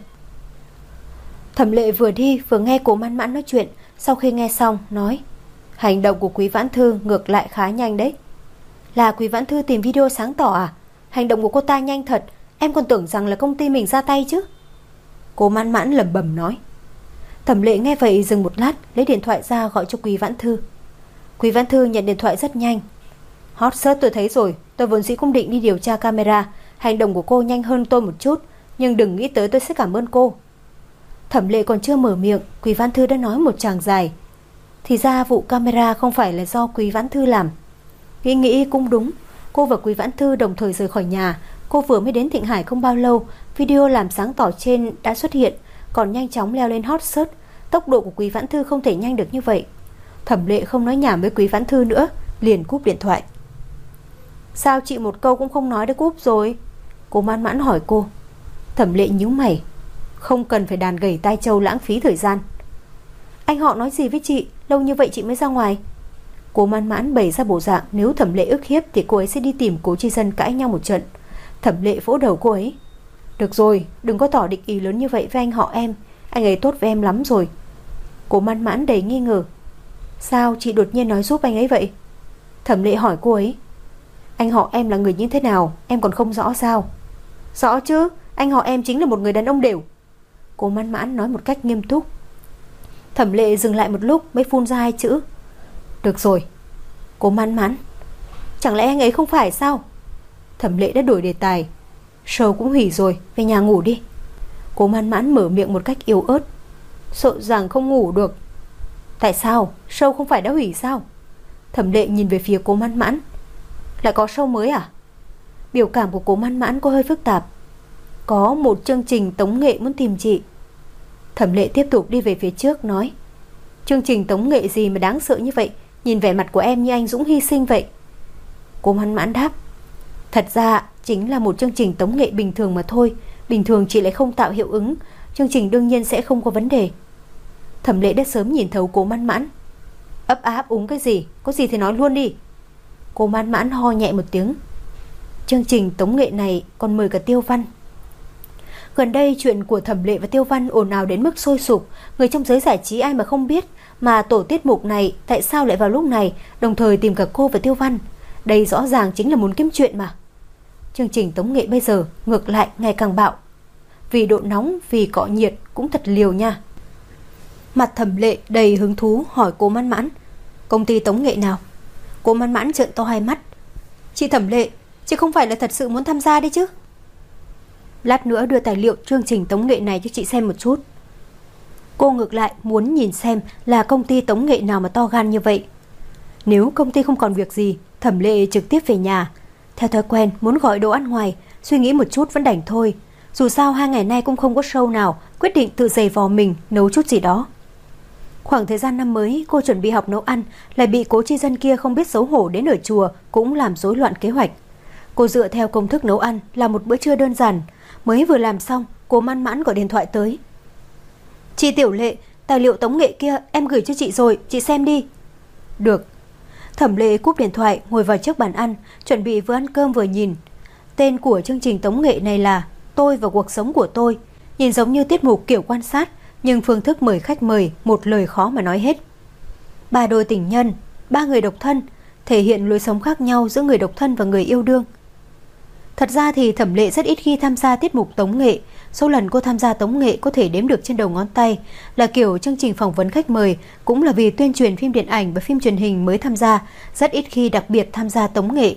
S1: Thẩm Lệ vừa đi vừa nghe Cố Mãn Mãn nói chuyện. Sau khi nghe xong nói, hành động của Quý Vãn Thư ngược lại khá nhanh đấy. Là Quý Vãn Thư tìm video sáng tỏ à? Hành động của cô ta nhanh thật, em còn tưởng rằng là công ty mình ra tay chứ. Cố Mãn Mãn lẩm bẩm nói. Thẩm Lệ nghe vậy dừng một lát, lấy điện thoại ra gọi cho Quý Vãn Thư. Quý Vãn Thư nhận điện thoại rất nhanh. Hot search tôi thấy rồi, tôi vốn dĩ cũng định đi điều tra camera. Hành động của cô nhanh hơn tôi một chút, nhưng đừng nghĩ tới tôi sẽ cảm ơn cô. Thẩm Lệ còn chưa mở miệng, Quý Vãn Thư đã nói một tràng dài. Thì ra vụ camera không phải là do Quý Vãn Thư làm. Nghĩ cũng đúng. Cô và Quý Vãn Thư đồng thời rời khỏi nhà. Cô vừa mới đến Thịnh Hải không bao lâu, video làm sáng tỏ trên đã xuất hiện, còn nhanh chóng leo lên hot search. Tốc độ của Quý Vãn Thư không thể nhanh được như vậy. Thẩm Lệ không nói nhảm với Quý Vãn Thư nữa, liền cúp điện thoại. Sao chị một câu cũng không nói đã cúp rồi? Cố Mãn Mãn hỏi cô. Thẩm Lệ nhíu mày. Không cần phải đàn gẩy tai châu lãng phí thời gian. Anh họ nói gì với chị? Lâu như vậy chị mới ra ngoài. Cố Mãn Mãn bày ra bộ dạng nếu Thẩm Lệ ức hiếp thì cô ấy sẽ đi tìm Cố Chi Dân cãi nhau một trận. Thẩm Lệ vỗ đầu cô ấy. Được rồi, đừng có tỏ địch ý lớn như vậy với anh họ em. Anh ấy tốt với em lắm rồi. Cố Mãn Mãn đầy nghi ngờ. Sao chị đột nhiên nói giúp anh ấy vậy? Thẩm Lệ hỏi cô ấy. Anh họ em là người như thế nào, em còn không rõ sao? Rõ chứ, anh họ em chính là một người đàn ông đều. Cố Mãn Mãn nói một cách nghiêm túc. Thẩm Lệ dừng lại một lúc mới phun ra hai chữ. Được rồi. Cố Mãn Mãn. Chẳng lẽ anh ấy không phải sao? Thẩm Lệ đã đổi đề tài. Show cũng hủy rồi, về nhà ngủ đi. Cố Mãn Mãn mở miệng một cách yếu ớt. Sợ rằng không ngủ được. Tại sao? Show không phải đã hủy sao? Thẩm Lệ nhìn về phía Cố Mãn Mãn. Lại có show mới à? Biểu cảm của Cố Mãn Mãn có hơi phức tạp. Có một chương trình tống nghệ muốn tìm chị. Thẩm Lệ tiếp tục đi về phía trước nói. Chương trình tống nghệ gì mà đáng sợ như vậy? Nhìn vẻ mặt của em như anh Dũng hy sinh vậy. Cố Mãn Mãn đáp. Thật ra chính là một chương trình tống nghệ bình thường mà thôi. Bình thường chị lại không tạo hiệu ứng, chương trình đương nhiên sẽ không có vấn đề. Thẩm Lệ đã sớm nhìn thấu Cố Mãn Mãn. Ấp áp úng cái gì? Có gì thì nói luôn đi. Cố Mãn Mãn ho nhẹ một tiếng. Chương trình tống nghệ này còn mời cả Tiêu Văn. Gần đây chuyện của Thẩm Lệ và Tiêu Văn ồn ào đến mức sôi sục. Người trong giới giải trí ai mà không biết. Mà tổ tiết mục này tại sao lại vào lúc này đồng thời tìm cả cô và Tiêu Văn? Đây rõ ràng chính là muốn kiếm chuyện mà. Chương trình tống nghệ bây giờ ngược lại ngày càng bạo. Vì độ nóng, vì cọ nhiệt cũng thật liều nha. Mặt Thẩm Lệ đầy hứng thú hỏi Cố Mãn Mãn. Công ty tống nghệ nào? Cố Mãn Mãn trợn to hai mắt. Chị Thẩm Lệ, chị không phải là thật sự muốn tham gia đấy chứ? Lát nữa đưa tài liệu chương trình tống nghệ này cho chị xem một chút. Cô ngược lại muốn nhìn xem là công ty tống nghệ nào mà to gan như vậy. Nếu công ty không còn việc gì, Thẩm Lệ trực tiếp về nhà. Theo thói quen muốn gọi đồ ăn ngoài, suy nghĩ một chút vẫn đành thôi. Dù sao 2 ngày nay cũng không có show nào, quyết định tự giày vò mình nấu chút gì đó. Khoảng thời gian năm mới cô chuẩn bị học nấu ăn, lại bị Cố Chi Dân kia không biết xấu hổ đến ở chùa cũng làm rối loạn kế hoạch. Cô dựa theo công thức nấu ăn là một bữa trưa đơn giản. Mới vừa làm xong, Cố Mãn Mãn gọi điện thoại tới. Chị Tiểu Lệ, tài liệu tống nghệ kia em gửi cho chị rồi, chị xem đi. Được. Thẩm Lệ cúp điện thoại, ngồi vào trước bàn ăn, chuẩn bị vừa ăn cơm vừa nhìn. Tên của chương trình tống nghệ này là Tôi và cuộc sống của tôi. Nhìn giống như tiết mục kiểu quan sát, nhưng phương thức mời khách mời một lời khó mà nói hết. 3 đôi tình nhân, 3 người độc thân, thể hiện lối sống khác nhau giữa người độc thân và người yêu đương. Thật ra thì Thẩm Lệ rất ít khi tham gia tiết mục tống nghệ. Số lần cô tham gia tống nghệ có thể đếm được trên đầu ngón tay, là kiểu chương trình phỏng vấn khách mời, cũng là vì tuyên truyền phim điện ảnh và phim truyền hình mới tham gia, rất ít khi đặc biệt tham gia tống nghệ.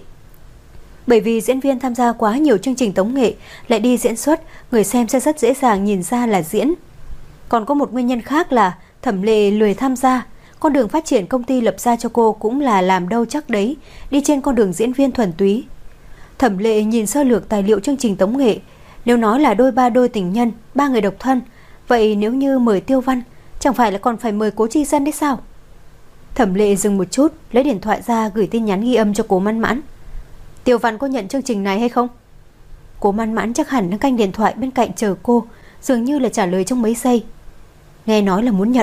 S1: Bởi vì diễn viên tham gia quá nhiều chương trình tống nghệ lại đi diễn xuất, người xem sẽ rất dễ dàng nhìn ra là diễn. Còn có một nguyên nhân khác là Thẩm Lệ lười tham gia. Con đường phát triển công ty lập ra cho cô cũng là làm đâu chắc đấy, đi trên con đường diễn viên thuần túy. Thẩm Lệ nhìn sơ lược tài liệu chương trình tống nghệ. Nếu nói là ba đôi tình nhân, 3 người độc thân, vậy nếu như mời Tiêu Văn, chẳng phải là còn phải mời Cố Chi Dân đấy sao? Thẩm Lệ dừng một chút, lấy điện thoại ra gửi tin nhắn ghi âm cho Cố Mãn Mãn. Tiêu Văn có nhận chương trình này hay không? Cố Mãn Mãn chắc hẳn đang canh điện thoại bên cạnh chờ cô, dường như là trả lời trong mấy giây. Nghe nói là muốn nhận.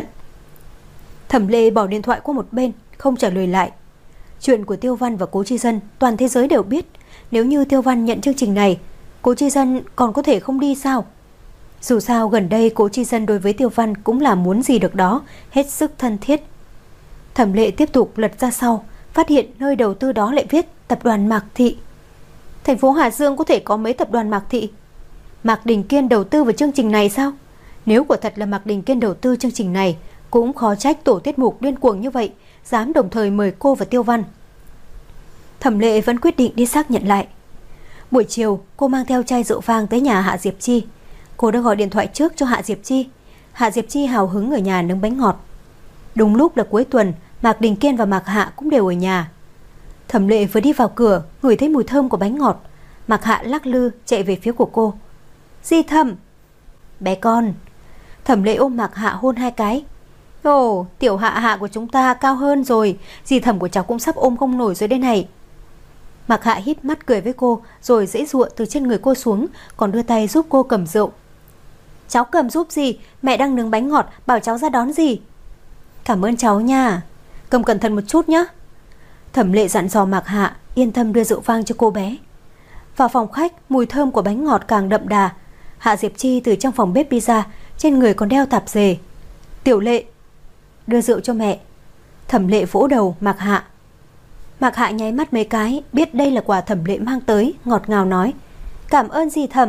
S1: Thẩm Lệ bỏ điện thoại qua một bên, không trả lời lại. Chuyện của Tiêu Văn và Cố Chi Dân toàn thế giới đều biết. Nếu như Tiêu Văn nhận chương trình này, Cố Chi Dân còn có thể không đi sao? Dù sao gần đây Cố Chi Dân đối với Tiêu Văn cũng là muốn gì được đó, hết sức thân thiết. Thẩm Lệ tiếp tục lật ra sau, phát hiện nơi đầu tư đó lại viết tập đoàn Mạc Thị. Thành phố Hà Dương có thể có mấy tập đoàn Mạc Thị? Mạc Đình Kiên đầu tư vào chương trình này sao? Nếu quả thật là Mạc Đình Kiên đầu tư chương trình này, cũng khó trách tổ tiết mục điên cuồng như vậy, dám đồng thời mời cô và Tiêu Văn. Thẩm Lệ vẫn quyết định đi xác nhận lại. Buổi chiều, cô mang theo chai rượu vang tới nhà Hạ Diệp Chi. Cô đã gọi điện thoại trước cho Hạ Diệp Chi. Hạ Diệp Chi hào hứng ở nhà nướng bánh ngọt. Đúng lúc là cuối tuần, Mạc Đình Kiên và Mạc Hạ cũng đều ở nhà. Thẩm Lệ vừa đi vào cửa, ngửi thấy mùi thơm của bánh ngọt. Mạc Hạ lắc lư chạy về phía của cô. Di Thẩm! Bé con! Thẩm Lệ ôm Mạc Hạ hôn 2 cái. Ồ, tiểu Hạ Hạ của chúng ta cao hơn rồi, Di Thẩm của cháu cũng sắp ôm không nổi rồi đây này. Mạc Hạ híp mắt cười với cô, rồi giãy giụa từ trên người cô xuống, còn đưa tay giúp cô cầm rượu. Cháu cầm giúp gì? Mẹ đang nướng bánh ngọt, bảo cháu ra đón gì? Cảm ơn cháu nha. Cầm cẩn thận một chút nhé. Thẩm Lệ dặn dò Mạc Hạ, yên tâm đưa rượu vang cho cô bé. Vào phòng khách, mùi thơm của bánh ngọt càng đậm đà. Hạ Diệp Chi từ trong phòng bếp đi ra, trên người còn đeo tạp dề. Tiểu Lệ, đưa rượu cho mẹ. Thẩm Lệ vỗ đầu Mạc Hạ. Mạc Hạ nháy mắt mấy cái, biết đây là quà Thẩm Lệ mang tới, ngọt ngào nói. Cảm ơn dì Thẩm.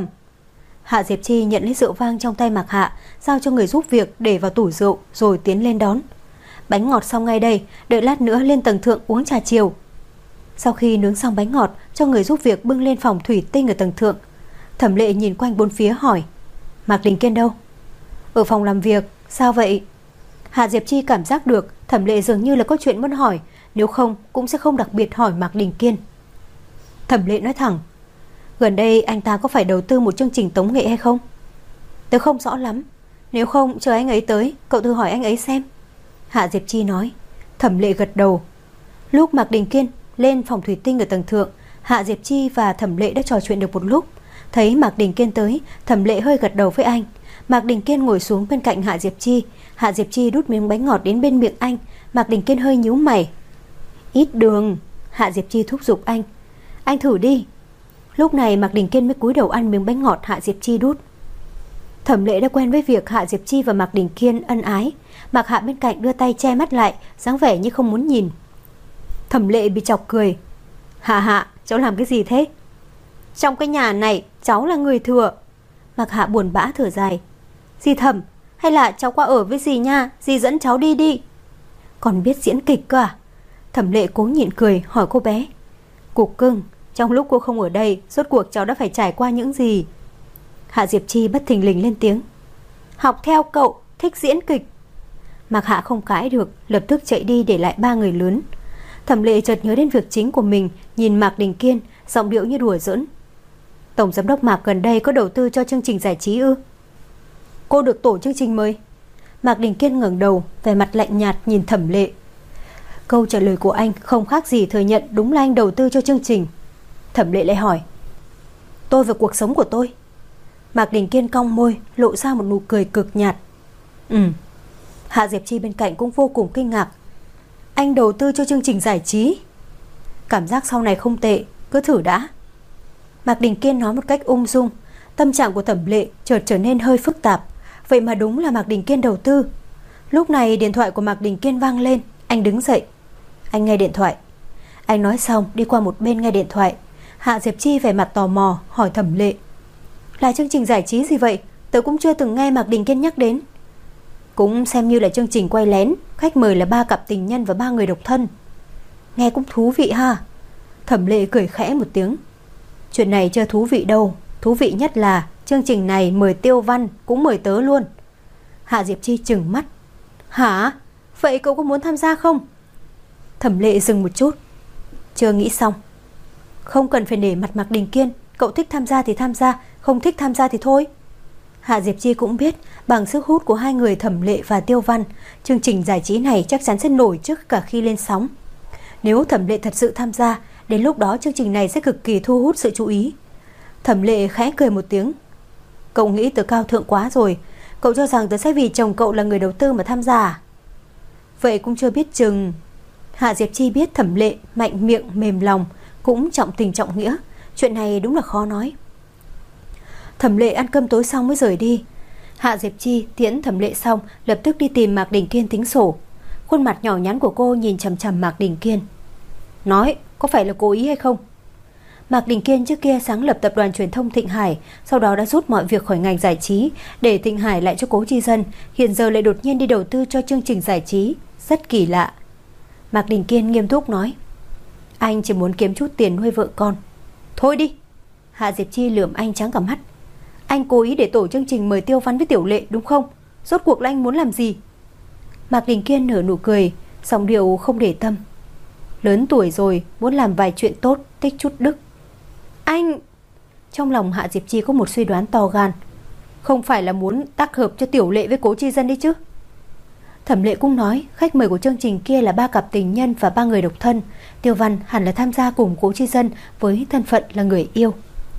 S1: Hạ Diệp Chi nhận lấy rượu vang trong tay Mạc Hạ, giao cho người giúp việc để vào tủ rượu, rồi tiến lên đón. Bánh ngọt xong ngay đây, đợi lát nữa lên tầng thượng uống trà chiều. Sau khi nướng xong bánh ngọt, cho người giúp việc bưng lên phòng thủy tinh ở tầng thượng. Thẩm Lệ nhìn quanh bốn phía hỏi. Mạc Đình Kiên đâu? Ở phòng làm việc. Sao vậy? Hạ Diệp Chi cảm giác được Thẩm Lệ dường như là có chuyện muốn hỏi, nếu không cũng sẽ không đặc biệt hỏi Mạc Đình Kiên. Thẩm Lệ nói thẳng. Gần đây anh ta có phải đầu tư một chương trình tống nghệ hay không? Tớ không rõ lắm. Nếu không chờ anh ấy tới, cậu thử hỏi anh ấy xem. Hạ Diệp Chi nói. Thẩm Lệ gật đầu. Lúc Mạc Đình Kiên lên phòng thủy tinh ở tầng thượng, Hạ Diệp Chi và Thẩm Lệ đã trò chuyện được một lúc. Thấy Mạc Đình Kiên tới, Thẩm Lệ hơi gật đầu với anh. Mạc Đình Kiên ngồi xuống bên cạnh Hạ Diệp Chi. Hạ Diệp Chi đút miếng bánh ngọt đến bên miệng anh. Mạc Đình Kiên hơi nhíu mày. Ít đường. Hạ Diệp Chi thúc giục anh. Anh thử đi. Lúc này Mạc Đình Kiên mới cúi đầu ăn miếng bánh ngọt Hạ Diệp Chi đút. Thẩm Lệ đã quen với việc Hạ Diệp Chi và Mạc Đình Kiên ân ái. Mạc Hạ bên cạnh đưa tay che mắt lại, dáng vẻ như không muốn nhìn. Thẩm Lệ bị chọc cười. Hạ Hạ, cháu làm cái gì thế? Trong cái nhà này cháu là người thừa. Mạc Hạ buồn bã thở dài. Dì Thẩm, hay là cháu qua ở với dì nha, dì dẫn cháu đi đi. Còn biết diễn kịch cơ à? Thẩm Lệ cố nhịn cười hỏi cô bé. Cục cưng, trong lúc cô không ở đây, rốt cuộc cháu đã phải trải qua những gì? Hạ Diệp Chi bất thình lình lên tiếng. Học theo cậu, thích diễn kịch. Mạc Hạ không cãi được, lập tức chạy đi để lại 3 người lớn. Thẩm Lệ chợt nhớ đến việc chính của mình, nhìn Mạc Đình Kiên, giọng điệu như đùa giỡn. Tổng giám đốc Mạc gần đây có đầu tư cho chương trình giải trí ư? Cô được tổ chương trình mời. Mạc Đình Kiên ngẩng đầu, vẻ mặt lạnh nhạt nhìn Thẩm Lệ. Câu trả lời của anh không khác gì thừa nhận đúng là anh đầu tư cho chương trình. Thẩm Lệ lại hỏi. Tôi và cuộc sống của tôi. Mạc Đình Kiên cong môi, lộ ra một nụ cười cực nhạt. Hạ Diệp Chi bên cạnh cũng vô cùng kinh ngạc. Anh đầu tư cho chương trình giải trí. Cảm giác sau này không tệ, cứ thử đã. Mạc Đình Kiên nói một cách ung dung. Tâm trạng của Thẩm Lệ chợt trở nên hơi phức tạp. Vậy mà đúng là Mạc Đình Kiên đầu tư. Lúc này điện thoại của Mạc Đình Kiên vang lên. Anh đứng dậy. Anh nghe điện thoại. Anh nói xong đi qua một bên nghe điện thoại. Hạ Diệp Chi vẻ mặt tò mò hỏi Thẩm Lệ: Là chương trình giải trí gì vậy? Tớ cũng chưa từng nghe Mạc Đình Kiên nhắc đến. Cũng xem như là chương trình quay lén. Khách mời là 3 cặp tình nhân và 3 người độc thân. Nghe cũng thú vị ha. Thẩm Lệ cười khẽ một tiếng. Chuyện này chưa thú vị đâu. Thú vị nhất là chương trình này mời Tiêu Văn, cũng mời tớ luôn. Hạ Diệp Chi trừng mắt. Hả? Vậy cậu có muốn tham gia không? Thẩm Lệ dừng một chút. Chưa nghĩ xong. Không cần phải nể mặt Mạc Đình Kiên. Cậu thích tham gia thì tham gia, không thích tham gia thì thôi. Hạ Diệp Chi cũng biết bằng sức hút của hai người Thẩm Lệ và Tiêu Văn, chương trình giải trí này chắc chắn sẽ nổi trước cả khi lên sóng. Nếu Thẩm Lệ thật sự tham gia, đến lúc đó chương trình này sẽ cực kỳ thu hút sự chú ý. Thẩm Lệ khẽ cười một tiếng. Cậu nghĩ tớ cao thượng quá rồi. Cậu cho rằng tớ sẽ vì chồng cậu là người đầu tư mà tham gia à? Vậy cũng chưa biết chừng. Hạ Diệp Chi biết Thẩm Lệ mạnh miệng mềm lòng, cũng trọng tình trọng nghĩa. Chuyện này đúng là khó nói. Thẩm Lệ ăn cơm tối xong mới rời đi. Hạ Diệp Chi tiễn Thẩm Lệ xong lập tức đi tìm Mạc Đình Kiên tính sổ. Khuôn mặt nhỏ nhắn của cô nhìn chằm chằm Mạc Đình Kiên. Nói, có phải là cố ý hay không? Mạc Đình Kiên trước kia sáng lập tập đoàn truyền thông Thịnh Hải, sau đó đã rút mọi việc khỏi ngành giải trí, để Thịnh Hải lại cho Cố Chi Dân, hiện giờ lại đột nhiên đi đầu tư cho chương trình giải trí, rất kỳ lạ. Mạc Đình Kiên nghiêm túc nói: Anh chỉ muốn kiếm chút tiền nuôi vợ con. Thôi đi. Hạ Diệp Chi lườm anh trắng cả mắt. Anh cố ý để tổ chương trình mời Tiêu Văn với Tiểu Lệ đúng không? Rốt cuộc là anh muốn làm gì? Mạc Đình Kiên nở nụ cười, giọng điệu không để tâm. Lớn tuổi rồi, muốn làm vài chuyện tốt, tích chút đức. Anh... Trong lòng Hạ Diệp Chi có một suy đoán to gan. Không phải là muốn tác hợp cho Tiểu Lệ với Cố Chi Dân đi chứ? Thẩm Lệ cũng nói khách mời của chương trình kia là 3 cặp tình nhân và 3 người độc thân. Tiêu Văn hẳn là tham gia cùng Cố Chi Dân với thân phận là người yêu.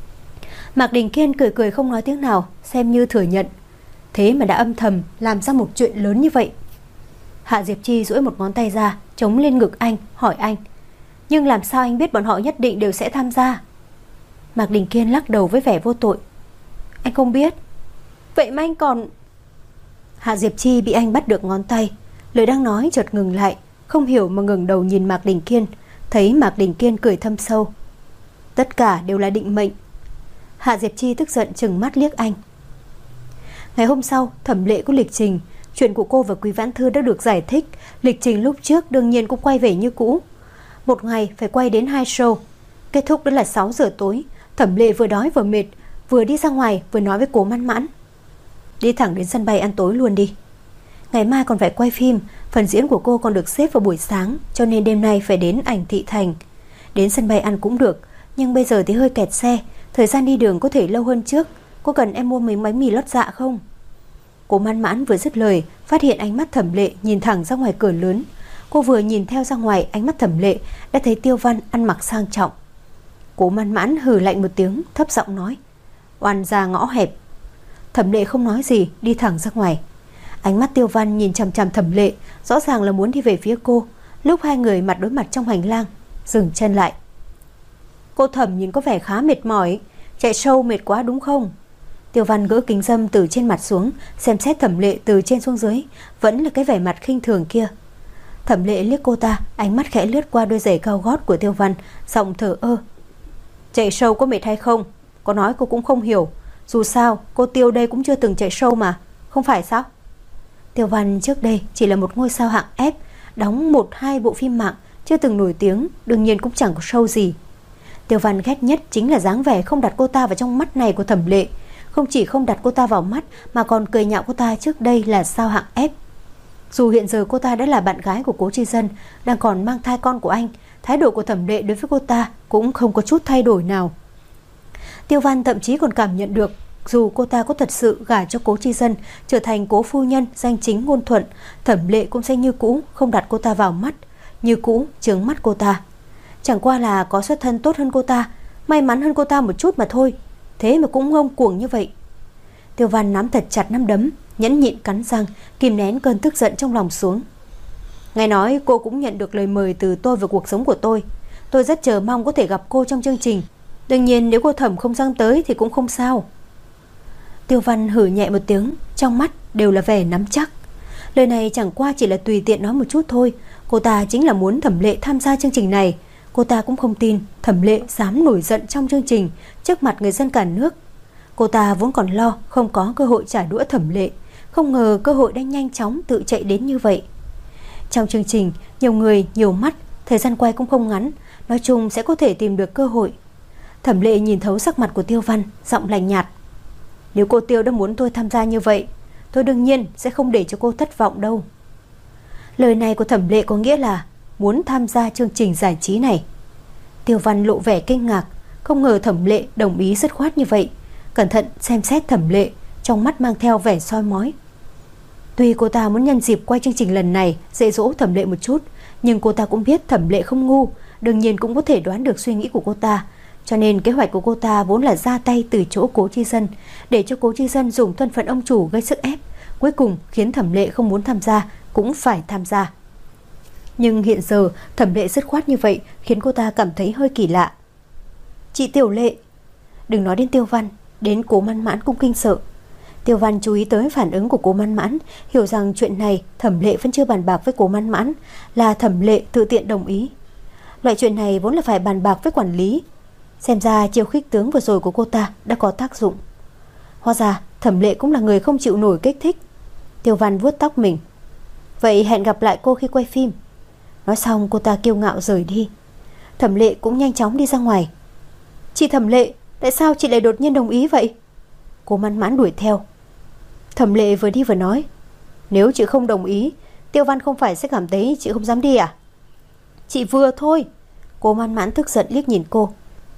S1: Mạc Đình Kiên cười cười không nói tiếng nào, xem như thừa nhận. Thế mà đã âm thầm làm ra một chuyện lớn như vậy. Hạ Diệp Chi duỗi một ngón tay ra, chống lên ngực anh, hỏi anh: Nhưng làm sao anh biết bọn họ nhất định đều sẽ tham gia? Mạc Đình Kiên lắc đầu với vẻ vô tội. Anh không biết. Vậy mà anh còn... Hạ Diệp Chi bị anh bắt được ngón tay, lời đang nói chợt ngừng lại, không hiểu mà ngẩng đầu nhìn Mạc Đình Kiên, thấy Mạc Đình Kiên cười thâm sâu. Tất cả đều là định mệnh. Hạ Diệp Chi tức giận trừng mắt liếc anh. Ngày hôm sau, Thẩm Lệ có lịch trình. Chuyện của cô và Quý Vãn Thư đã được giải thích. Lịch trình lúc trước đương nhiên cũng quay về như cũ. Một ngày phải quay đến 2 show. Kết thúc đã là 6 giờ tối. Thẩm Lệ vừa đói vừa mệt, vừa đi ra ngoài vừa nói với Cố Mãn Mãn: Đi thẳng đến sân bay ăn tối luôn đi. Ngày mai còn phải quay phim. Phần diễn của cô còn được xếp vào buổi sáng, cho nên đêm nay phải đến Ảnh Thị Thành. Đến sân bay ăn cũng được, nhưng bây giờ thì hơi kẹt xe. Thời gian đi đường có thể lâu hơn trước. Cô cần em mua mấy bánh mì lót dạ không? Cố Mãn Mãn vừa dứt lời, phát hiện ánh mắt Thẩm Lệ nhìn thẳng ra ngoài cửa lớn. Cô vừa nhìn theo ra ngoài, ánh mắt Thẩm Lệ đã thấy Tiêu Văn ăn mặc sang trọng. Cố Mãn Mãn hừ lạnh một tiếng, thấp giọng nói: Oan gia ngõ hẹp. Thẩm Lệ không nói gì, đi thẳng ra ngoài. Ánh mắt Tiêu Văn nhìn chằm chằm Thẩm Lệ, rõ ràng là muốn đi về phía cô. Lúc hai người mặt đối mặt trong hành lang, dừng chân lại. Cô Thẩm nhìn có vẻ khá mệt mỏi. Chạy show mệt quá đúng không? Tiêu Văn gỡ kính râm từ trên mặt xuống, xem xét Thẩm Lệ từ trên xuống dưới, vẫn là cái vẻ mặt khinh thường kia. Thẩm Lệ liếc cô ta, ánh mắt khẽ lướt qua đôi giày cao gót của Tiêu Văn, giọng thờ ơ: Chạy show có mệt hay không? Có nói cô cũng không hiểu. Dù sao cô Tiêu đây cũng chưa từng chạy show mà, không phải sao? Tiêu Văn trước đây chỉ là một ngôi sao hạng F, đóng 1-2 bộ phim mạng, chưa từng nổi tiếng, đương nhiên cũng chẳng có show gì. Tiêu Văn ghét nhất chính là dáng vẻ không đặt cô ta vào trong mắt này của Thẩm Lệ. Không chỉ không đặt cô ta vào mắt mà còn cười nhạo cô ta trước đây là sao hạng F. Dù hiện giờ cô ta đã là bạn gái của Cố Chi Dân, đang còn mang thai con của anh, thái độ của Thẩm Lệ đối với cô ta cũng không có chút thay đổi nào. Tiêu Văn thậm chí còn cảm nhận được, dù cô ta có thật sự gả cho Cố Chi Dân, trở thành cố phu nhân danh chính ngôn thuận, Thẩm Lệ cũng sẽ như cũ không đặt cô ta vào mắt, như cũ trướng mắt cô ta. Chẳng qua là có xuất thân tốt hơn cô ta, may mắn hơn cô ta một chút mà thôi. Thế mà cũng ngông cuồng như vậy. Tiêu Văn nắm thật chặt nắm đấm, nhẫn nhịn cắn răng, kìm nén cơn tức giận trong lòng xuống. Nghe nói cô cũng nhận được lời mời từ tôi về cuộc sống của tôi. Tôi rất chờ mong có thể gặp cô trong chương trình. Đương nhiên nếu cô Thẩm không sang tới thì cũng không sao. Tiêu Văn hử nhẹ một tiếng, trong mắt đều là vẻ nắm chắc. Lời này chẳng qua chỉ là tùy tiện nói một chút thôi. Cô ta chính là muốn Thẩm Lệ tham gia chương trình này. Cô ta cũng không tin Thẩm Lệ dám nổi giận trong chương trình trước mặt người dân cả nước. Cô ta vốn còn lo không có cơ hội trả đũa Thẩm Lệ, không ngờ cơ hội đã nhanh chóng tự chạy đến như vậy. Trong chương trình nhiều người nhiều mắt, thời gian quay cũng không ngắn, nói chung sẽ có thể tìm được cơ hội. Thẩm Lệ nhìn thấu sắc mặt của Tiêu Văn, giọng lạnh nhạt. Nếu cô Tiêu đã muốn tôi tham gia như vậy, tôi đương nhiên sẽ không để cho cô thất vọng đâu. Lời này của Thẩm Lệ có nghĩa là muốn tham gia chương trình giải trí này. Tiêu Văn lộ vẻ kinh ngạc, không ngờ Thẩm Lệ đồng ý dứt khoát như vậy. Cẩn thận xem xét Thẩm Lệ, trong mắt mang theo vẻ soi mói. Tuy cô ta muốn nhân dịp quay chương trình lần này dạy dỗ Thẩm Lệ một chút, nhưng cô ta cũng biết Thẩm Lệ không ngu, đương nhiên cũng có thể đoán được suy nghĩ của cô ta. Cho nên kế hoạch của cô ta vốn là ra tay từ chỗ Cố Chi Dân, để cho Cố Chi Dân dùng thân phận ông chủ gây sức ép, cuối cùng khiến Thẩm Lệ không muốn tham gia cũng phải tham gia. Nhưng hiện giờ Thẩm Lệ dứt khoát như vậy khiến cô ta cảm thấy hơi kỳ lạ. Chị Tiểu Lệ. Đừng nói đến Tiêu Văn, đến Cố Mãn Mãn cũng kinh sợ. Tiêu Văn chú ý tới phản ứng của Cố Mãn Mãn, hiểu rằng chuyện này Thẩm Lệ vẫn chưa bàn bạc với Cố Mãn Mãn, là Thẩm Lệ tự tiện đồng ý. Loại chuyện này vốn là phải bàn bạc với quản lý. Xem ra chiêu khích tướng vừa rồi của cô ta đã có tác dụng. Hóa ra Thẩm Lệ cũng là người không chịu nổi kích thích. Tiêu Văn vuốt tóc mình. Vậy hẹn gặp lại cô khi quay phim. Nói xong cô ta kiêu ngạo rời đi. Thẩm Lệ cũng nhanh chóng đi ra ngoài. Chị Thẩm Lệ, tại sao chị lại đột nhiên đồng ý vậy? Cố Mãn Mãn đuổi theo. Thẩm Lệ vừa đi vừa nói. Nếu chị không đồng ý, Tiêu Văn không phải sẽ cảm thấy chị không dám đi à? Chị vừa thôi. Cố Mãn Mãn tức giận liếc nhìn cô.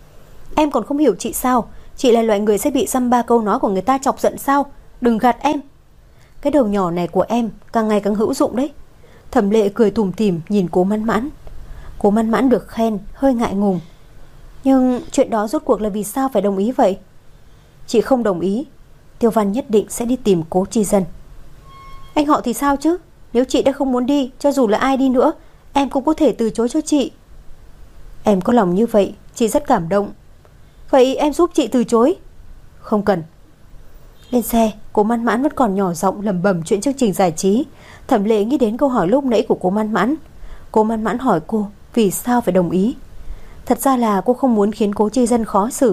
S1: Em còn không hiểu chị sao? Chị là loại người sẽ bị dăm ba câu nói của người ta chọc giận sao? Đừng gạt em. Cái đầu nhỏ này của em càng ngày càng hữu dụng đấy. Thẩm Lệ cười tủm tỉm nhìn Cố Mãn Mãn. Cố Mãn Mãn được khen hơi ngại ngùng. Nhưng chuyện đó rốt cuộc là vì sao phải đồng ý vậy? Chị không đồng ý, Tiêu Văn nhất định sẽ đi tìm Cố Chi Dân. Anh họ thì sao chứ? Nếu chị đã không muốn đi, cho dù là ai đi nữa, em cũng có thể từ chối cho chị. Em có lòng như vậy, chị rất cảm động. Vậy em giúp chị từ chối. Không cần. Lên xe, Cố Mãn Mãn vẫn còn nhỏ giọng lẩm bẩm chuyện chương trình giải trí. Thẩm Lệ nghĩ đến câu hỏi lúc nãy của Cố Mãn Mãn. Cố Mãn Mãn hỏi cô vì sao phải đồng ý. Thật ra là cô không muốn khiến Cố Chi Dân khó xử.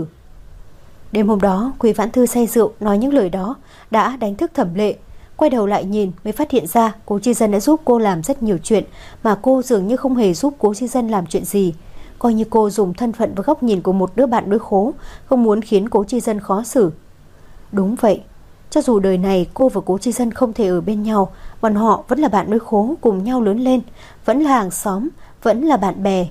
S1: Đêm hôm đó Quý Vãn Thư say rượu nói những lời đó đã đánh thức Thẩm Lệ. Quay đầu lại nhìn mới phát hiện ra Cố Chi Dân đã giúp cô làm rất nhiều chuyện, mà cô dường như không hề giúp Cố Chi Dân làm chuyện gì. Coi như cô dùng thân phận và góc nhìn của một đứa bạn đối khố, không muốn khiến Cố Chi Dân khó xử. Đúng vậy, cho dù đời này cô và Cố Chi Dân không thể ở bên nhau, bọn họ vẫn là bạn đối khố cùng nhau lớn lên, vẫn là hàng xóm, vẫn là bạn bè.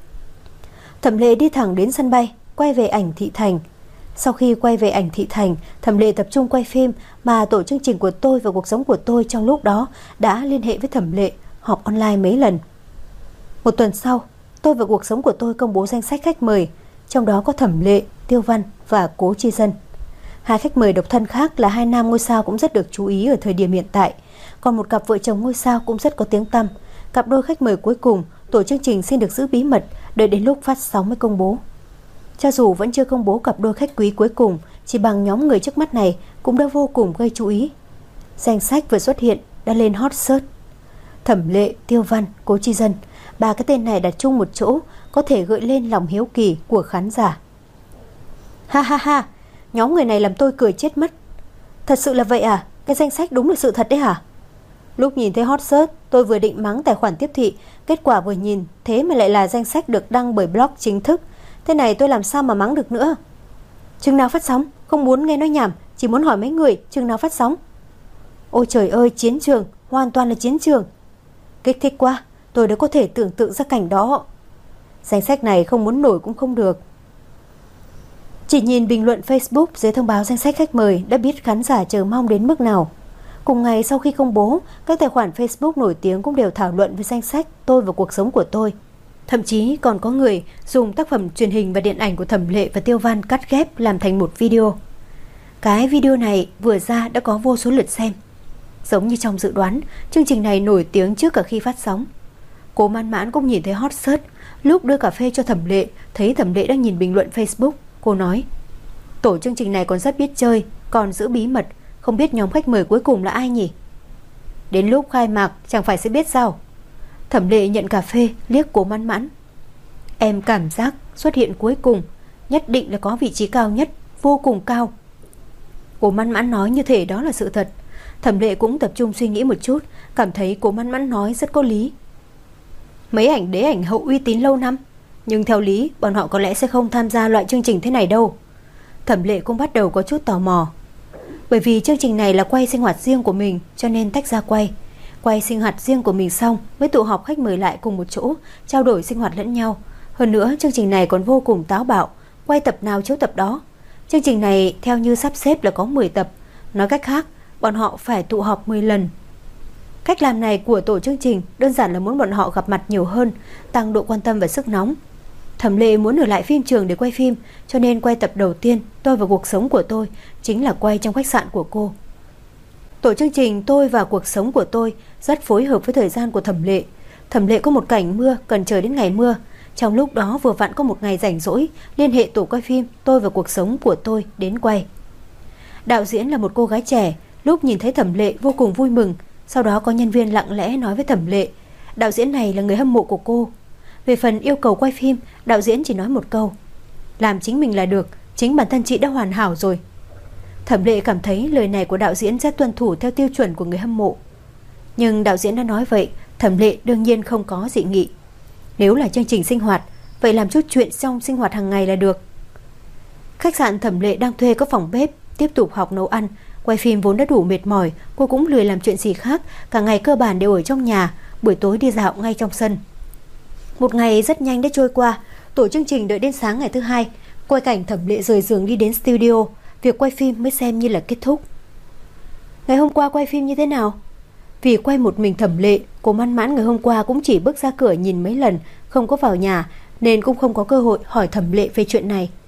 S1: Thẩm Lệ đi thẳng đến sân bay, quay về Ảnh Thị Thành. Sau khi quay về Ảnh Thị Thành, Thẩm Lệ tập trung quay phim, mà tổ chương trình của tôi và cuộc sống của tôi trong lúc đó đã liên hệ với Thẩm Lệ, họp online mấy lần. Một tuần sau, tôi và cuộc sống của tôi công bố danh sách khách mời, trong đó có Thẩm Lệ, Tiêu Văn và Cố Chi Dân. Hai khách mời độc thân khác là hai nam ngôi sao cũng rất được chú ý ở thời điểm hiện tại, còn một cặp vợ chồng ngôi sao cũng rất có tiếng tăm. Cặp đôi khách mời cuối cùng, tổ chương trình xin được giữ bí mật, đợi đến lúc phát sóng mới công bố. Cho dù vẫn chưa công bố cặp đôi khách quý cuối cùng, chỉ bằng nhóm người trước mắt này cũng đã vô cùng gây chú ý. Danh sách vừa xuất hiện đã lên hot search. Thẩm Lệ, Tiêu Văn, Cố Chi Dân, ba cái tên này đặt chung một chỗ có thể gợi lên lòng hiếu kỳ của khán giả. Ha ha ha, nhóm người này làm tôi cười chết mất. Thật sự là vậy à? Cái danh sách đúng là sự thật đấy hả? Lúc nhìn thấy hot search, tôi vừa định mắng tài khoản tiếp thị, kết quả vừa nhìn thế mà lại là danh sách được đăng bởi blog chính thức. Thế này tôi làm sao mà mắng được nữa. Chừng nào phát sóng? Không muốn nghe nói nhảm, chỉ muốn hỏi mấy người chừng nào phát sóng. Ôi trời ơi, chiến trường, hoàn toàn là chiến trường. Kích thích quá, tôi đã có thể tưởng tượng ra cảnh đó. Danh sách này không muốn nổi cũng không được. Chỉ nhìn bình luận Facebook dưới thông báo danh sách khách mời đã biết khán giả chờ mong đến mức nào. Cùng ngày sau khi công bố, các tài khoản Facebook nổi tiếng cũng đều thảo luận về danh sách tôi và cuộc sống của tôi. Thậm chí còn có người dùng tác phẩm truyền hình và điện ảnh của Thẩm Lệ và Tiêu Văn cắt ghép làm thành một video. Cái video này vừa ra đã có vô số lượt xem. Giống như trong dự đoán, chương trình này nổi tiếng trước cả khi phát sóng. Cố Man Mãn cũng nhìn thấy hot search. Lúc đưa cà phê cho Thẩm Lệ, thấy Thẩm Lệ đang nhìn bình luận Facebook. Cô nói: tổ chương trình này còn rất biết chơi, còn giữ bí mật. Không biết nhóm khách mời cuối cùng là ai nhỉ? Đến lúc khai mạc chẳng phải sẽ biết sao? Thẩm Lệ nhận cà phê, liếc Cố Man Mãn. Em cảm giác xuất hiện cuối cùng nhất định là có vị trí cao nhất, vô cùng cao. Cố Man Mãn nói như thể đó là sự thật. Thẩm Lệ cũng tập trung suy nghĩ một chút, cảm thấy Cố Man Mãn nói rất có lý. Mấy ảnh đế ảnh hậu uy tín lâu năm, nhưng theo lý bọn họ có lẽ sẽ không tham gia loại chương trình thế này đâu. Thẩm Lệ cũng bắt đầu có chút tò mò. Bởi vì chương trình này là quay sinh hoạt riêng của mình, cho nên tách ra quay. Quay sinh hoạt riêng của mình xong mới tụ họp khách mời lại cùng một chỗ, trao đổi sinh hoạt lẫn nhau. Hơn nữa chương trình này còn vô cùng táo bạo, quay tập nào chiếu tập đó. Chương trình này theo như sắp xếp là có 10 tập. Nói cách khác, bọn họ phải tụ họp 10 lần. Cách làm này của tổ chương trình đơn giản là muốn bọn họ gặp mặt nhiều hơn, tăng độ quan tâm và sức nóng. Thẩm Lệ muốn ở lại phim trường để quay phim, cho nên quay tập đầu tiên Tôi và cuộc sống của tôi chính là quay trong khách sạn của cô. Tổ chương trình Tôi và cuộc sống của tôi rất phối hợp với thời gian của Thẩm Lệ. Thẩm Lệ có một cảnh mưa cần chờ đến ngày mưa. Trong lúc đó vừa vặn có một ngày rảnh rỗi, liên hệ tổ quay phim Tôi và cuộc sống của tôi đến quay. Đạo diễn là một cô gái trẻ, lúc nhìn thấy Thẩm Lệ vô cùng vui mừng. Sau đó có nhân viên lặng lẽ nói với Thẩm Lệ, đạo diễn này là người hâm mộ của cô. Về phần yêu cầu quay phim, đạo diễn chỉ nói một câu: làm chính mình là được, chính bản thân chị đã hoàn hảo rồi. Thẩm Lệ cảm thấy lời này của đạo diễn rất tuân thủ theo tiêu chuẩn của người hâm mộ. Nhưng đạo diễn đã nói vậy, Thẩm Lệ đương nhiên không có dị nghị. Nếu là chương trình sinh hoạt, vậy làm chút chuyện trong sinh hoạt hàng ngày là được. Khách sạn Thẩm Lệ đang thuê có phòng bếp, tiếp tục học nấu ăn. Quay phim vốn đã đủ mệt mỏi, cô cũng lười làm chuyện gì khác, cả ngày cơ bản đều ở trong nhà, buổi tối đi dạo ngay trong sân. Một ngày rất nhanh đã trôi qua. Tổ chương trình đợi đến sáng ngày thứ hai, quay cảnh Thẩm Lệ rời giường đi đến studio. Việc quay phim mới xem như là kết thúc. Ngày hôm qua quay phim như thế nào? Vì quay một mình Thẩm Lệ, Cố Man Mãn ngày hôm qua cũng chỉ bước ra cửa nhìn mấy lần, không có vào nhà, nên cũng không có cơ hội hỏi Thẩm Lệ về chuyện này.